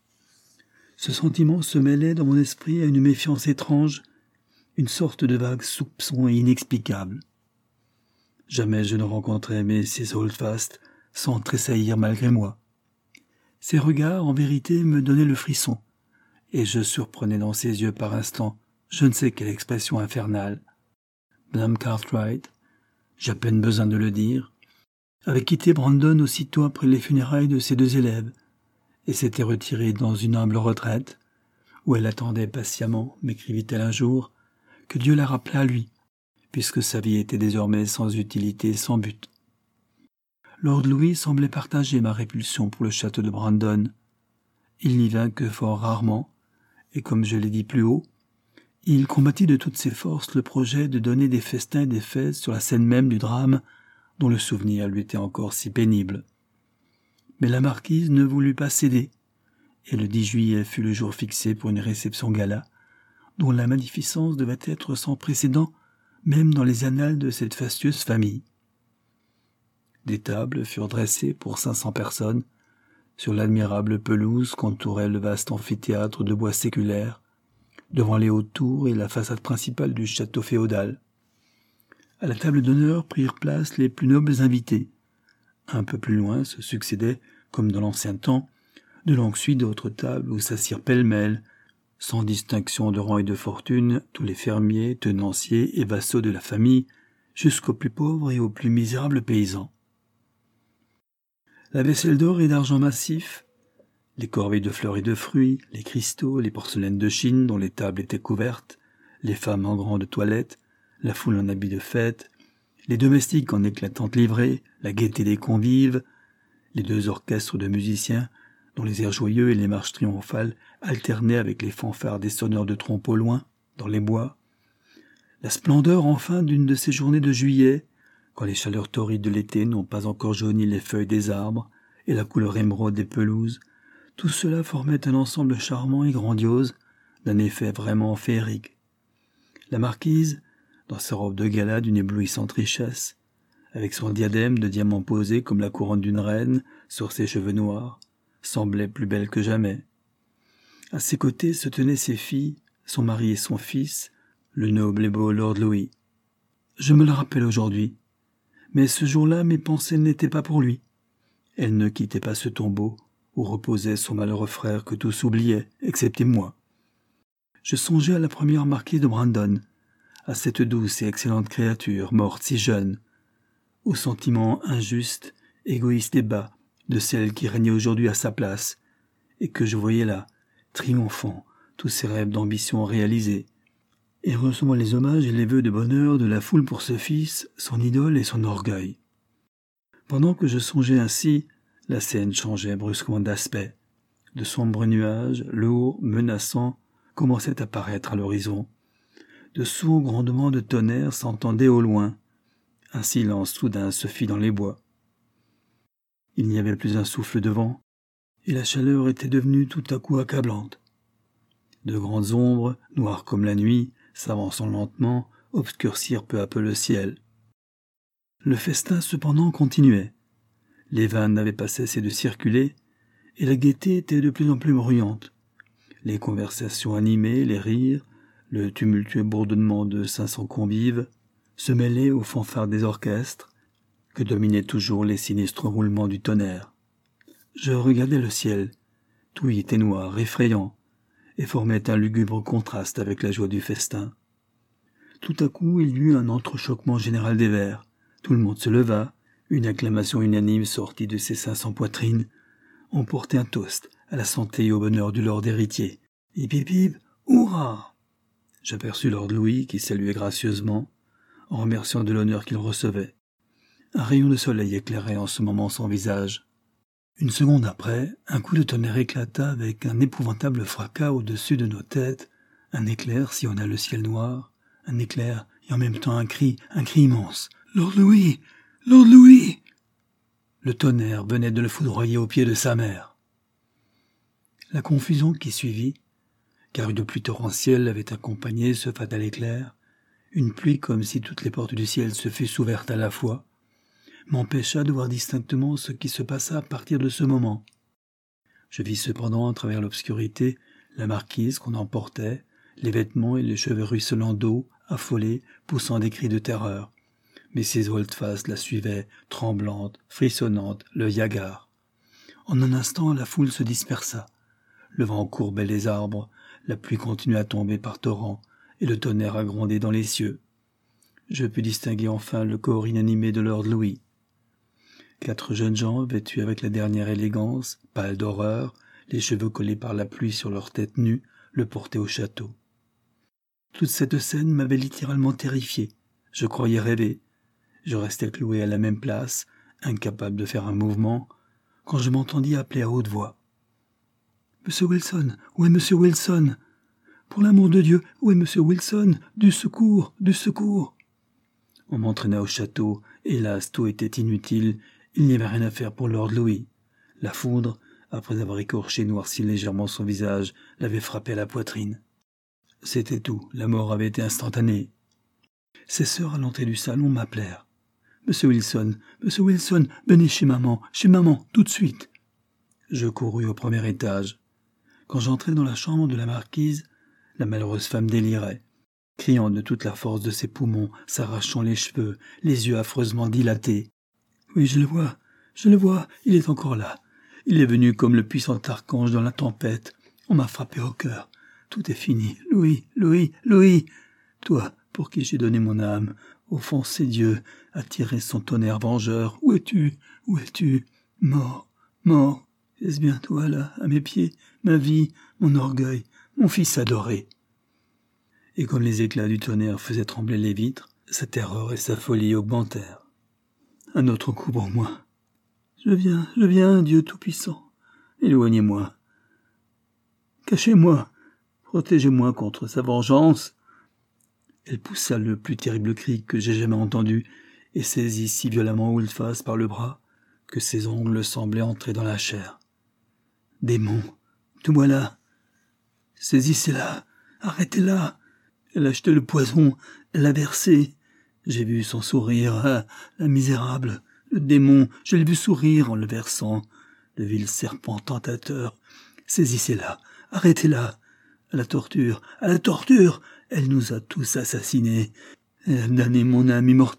Ce sentiment se mêlait dans mon esprit à une méfiance étrange, une sorte de vague soupçon inexplicable. Jamais je ne rencontrai Missus Holdfast sans tressaillir malgré moi. Ses regards, en vérité, me donnaient le frisson, et je surprenais dans ses yeux par instant je ne sais quelle expression infernale. Madame Cartwright, j'ai à peine besoin de le dire, avait quitté Brandon aussitôt après les funérailles de ses deux élèves, et s'était retirée dans une humble retraite, où elle attendait patiemment, m'écrivit-elle un jour, que Dieu la rappelât à lui, puisque sa vie était désormais sans utilité et sans but. Lord Louis semblait partager ma répulsion pour le château de Brandon. Il n'y vint que fort rarement, et comme je l'ai dit plus haut, il combattit de toutes ses forces le projet de donner des festins et des fêtes sur la scène même du drame dont le souvenir lui était encore si pénible. Mais la marquise ne voulut pas céder, et le dix juillet fut le jour fixé pour une réception gala, dont la magnificence devait être sans précédent même dans les annales de cette fastueuse famille. Des tables furent dressées pour cinq cents personnes sur l'admirable pelouse qu'entourait le vaste amphithéâtre de bois séculaire, devant les hautes tours et la façade principale du château féodal. À la table d'honneur prirent place les plus nobles invités. Un peu plus loin se succédaient, comme dans l'ancien temps, de longues suites d'autres tables où s'assirent pêle-mêle, sans distinction de rang et de fortune, tous les fermiers, tenanciers et vassaux de la famille, jusqu'aux plus pauvres et aux plus misérables paysans. La vaisselle d'or et d'argent massif, les corbeilles de fleurs et de fruits, les cristaux, les porcelaines de Chine dont les tables étaient couvertes, les femmes en grande toilette, la foule en habits de fête, les domestiques en éclatantes livrées, la gaieté des convives, les deux orchestres de musiciens dont les airs joyeux et les marches triomphales alternaient avec les fanfares des sonneurs de trompe au loin, dans les bois, la splendeur enfin d'une de ces journées de juillet, quand les chaleurs torrides de l'été n'ont pas encore jauni les feuilles des arbres et la couleur émeraude des pelouses, tout cela formait un ensemble charmant et grandiose, d'un effet vraiment féerique. La marquise, dans sa robe de gala d'une éblouissante richesse, avec son diadème de diamants posé comme la couronne d'une reine sur ses cheveux noirs, semblait plus belle que jamais. À ses côtés se tenaient ses filles, son mari et son fils, le noble et beau Lord Louis. Je me le rappelle aujourd'hui, mais ce jour-là mes pensées n'étaient pas pour lui. Elles ne quittaient pas ce tombeau où reposait son malheureux frère que tous oubliaient, excepté moi. Je songeais à la première marquise de Brandon, à cette douce et excellente créature, morte si jeune, au sentiment injuste, égoïste et bas de celle qui régnait aujourd'hui à sa place, et que je voyais là, triomphant, tous ses rêves d'ambition réalisés, et recevant les hommages et les vœux de bonheur de la foule pour ce fils, son idole et son orgueil. Pendant que je songeais ainsi, la scène changeait brusquement d'aspect. De sombres nuages, lourds, menaçants, commençaient à paraître à l'horizon. De sourds grondements de tonnerre s'entendaient au loin. Un silence soudain se fit dans les bois. Il n'y avait plus un souffle de vent, et la chaleur était devenue tout à coup accablante. De grandes ombres, noires comme la nuit, s'avançant lentement, obscurcirent peu à peu le ciel. Le festin cependant continuait. Les vins n'avaient pas cessé de circuler, et la gaieté était de plus en plus bruyante. Les conversations animées, les rires, le tumultueux bourdonnement de cinq cents convives se mêlaient aux fanfares des orchestres, que dominaient toujours les sinistres roulements du tonnerre. Je regardais le ciel, tout y était noir, effrayant, et formait un lugubre contraste avec la joie du festin. Tout à coup, il y eut un entrechoquement général des vers. Tout le monde se leva, une acclamation unanime sortit de ces cinq cents poitrines. On portait un toast à la santé et au bonheur du lord héritier. Hip hip hip, hurrah! J'aperçus Lord Louis qui saluait gracieusement, en remerciant de l'honneur qu'il recevait. Un rayon de soleil éclairait en ce moment son visage. Une seconde après, un coup de tonnerre éclata avec un épouvantable fracas au-dessus de nos têtes. Un éclair sillonna le ciel noir, un éclair et en même temps un cri, un cri immense. « Lord Louis! Lord Louis !» Le tonnerre venait de le foudroyer aux pieds de sa mère. La confusion qui suivit, car une pluie torrentielle avait accompagné ce fatal éclair, une pluie comme si toutes les portes du ciel se fussent ouvertes à la fois, m'empêcha de voir distinctement ce qui se passa à partir de ce moment. Je vis cependant à travers l'obscurité la marquise qu'on emportait, les vêtements et les cheveux ruisselants d'eau, affolés, poussant des cris de terreur. Missus Holdfast la suivait, tremblante, frissonnante, l'œil hagard. En un instant, la foule se dispersa. Le vent courbait les arbres, la pluie continuait à tomber par torrents, et le tonnerre a grondé dans les cieux. Je pus distinguer enfin le corps inanimé de Lord Louis. Quatre jeunes gens, vêtus avec la dernière élégance, pâles d'horreur, les cheveux collés par la pluie sur leurs têtes nues, le portaient au château. Toute cette scène m'avait littéralement terrifié. Je croyais rêver. Je restais cloué à la même place, incapable de faire un mouvement, quand je m'entendis appeler à haute voix. « Monsieur Wilson, où est Monsieur Wilson? Pour l'amour de Dieu, où est Monsieur Wilson? Du secours, du secours !» On m'entraîna au château. Hélas, tout était inutile. Il n'y avait rien à faire pour Lord Louis. La foudre, après avoir écorché et noirci légèrement son visage, l'avait frappé à la poitrine. C'était tout. La mort avait été instantanée. Ses sœurs à l'entrée du salon m'appelèrent. « Monsieur Wilson, Monsieur Wilson, venez chez maman, chez maman, tout de suite !» Je courus au premier étage. Quand j'entrai dans la chambre de la marquise, la malheureuse femme délirait, criant de toute la force de ses poumons, s'arrachant les cheveux, les yeux affreusement dilatés. « Oui, je le vois, je le vois, il est encore là. Il est venu comme le puissant archange dans la tempête. On m'a frappé au cœur. Tout est fini. Louis, Louis, Louis, toi, pour qui j'ai donné mon âme, offensé Dieu, attiré son tonnerre vengeur. Où es-tu? Où es-tu? Mort, mort. Est-ce bien toi, là, à mes pieds, ma vie, mon orgueil, mon fils adoré ?» Et comme les éclats du tonnerre faisaient trembler les vitres, sa terreur et sa folie augmentèrent. Un autre coup pour moi. Je viens, je viens, Dieu Tout-Puissant. Éloignez-moi. Cachez-moi. Protégez-moi contre sa vengeance. Elle poussa le plus terrible cri que j'ai jamais entendu et saisit si violemment Holdfast par le bras que ses ongles semblaient entrer dans la chair. « Démon, tout voilà. Saisissez-la, arrêtez-la. Elle a jeté le poison, elle l'a versé. J'ai vu son sourire, ah, la misérable. Le démon, je l'ai vu sourire en le versant. Le vil serpent tentateur. Saisissez-la, arrêtez-la. À la torture, à la torture. Elle nous a tous assassinés. Elle a damné mon âme immortelle. »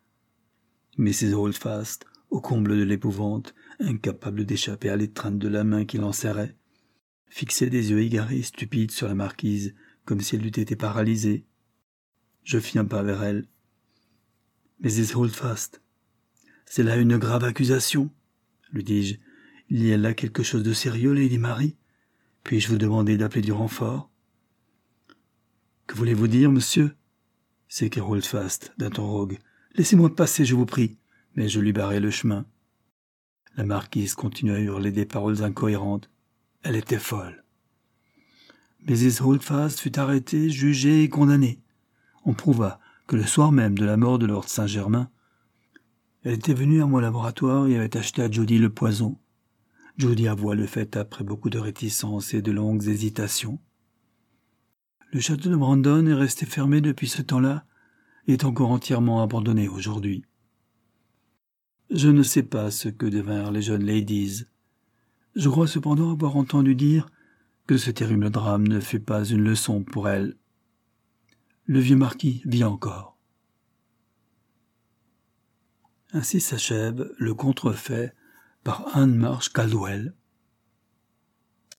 Missus Holdfast, au comble de l'épouvante, incapable d'échapper à l'étreinte de la main qui l'enserrait, fixait des yeux égarés et stupides sur la marquise, comme si elle eût été paralysée. Je fis un pas vers elle. « Missus Holdfast, c'est là une grave accusation, lui dis-je. Il y a là quelque chose de sérieux, Lady Mary. Puis-je vous demander d'appeler du renfort? »« Que voulez-vous dire, monsieur ?» s'écria Holdfast d'un ton rogue. « Laissez-moi passer, je vous prie. » Mais je lui barrai le chemin. La marquise continua à hurler des paroles incohérentes. Elle était folle. Missus Holdfast fut arrêtée, jugée et condamnée. On prouva que le soir même de la mort de Lord Saint-Germain, elle était venue à mon laboratoire et avait acheté à Jody le poison. Jody avoua le fait après beaucoup de réticences et de longues hésitations. Le château de Brandon est resté fermé depuis ce temps-là et est encore entièrement abandonné aujourd'hui. Je ne sais pas ce que devinrent les jeunes ladies. Je crois cependant avoir entendu dire que ce terrible drame ne fut pas une leçon pour elles. Le vieux marquis vit encore. Ainsi s'achève le contrefait par Anne Marsh Caldwell,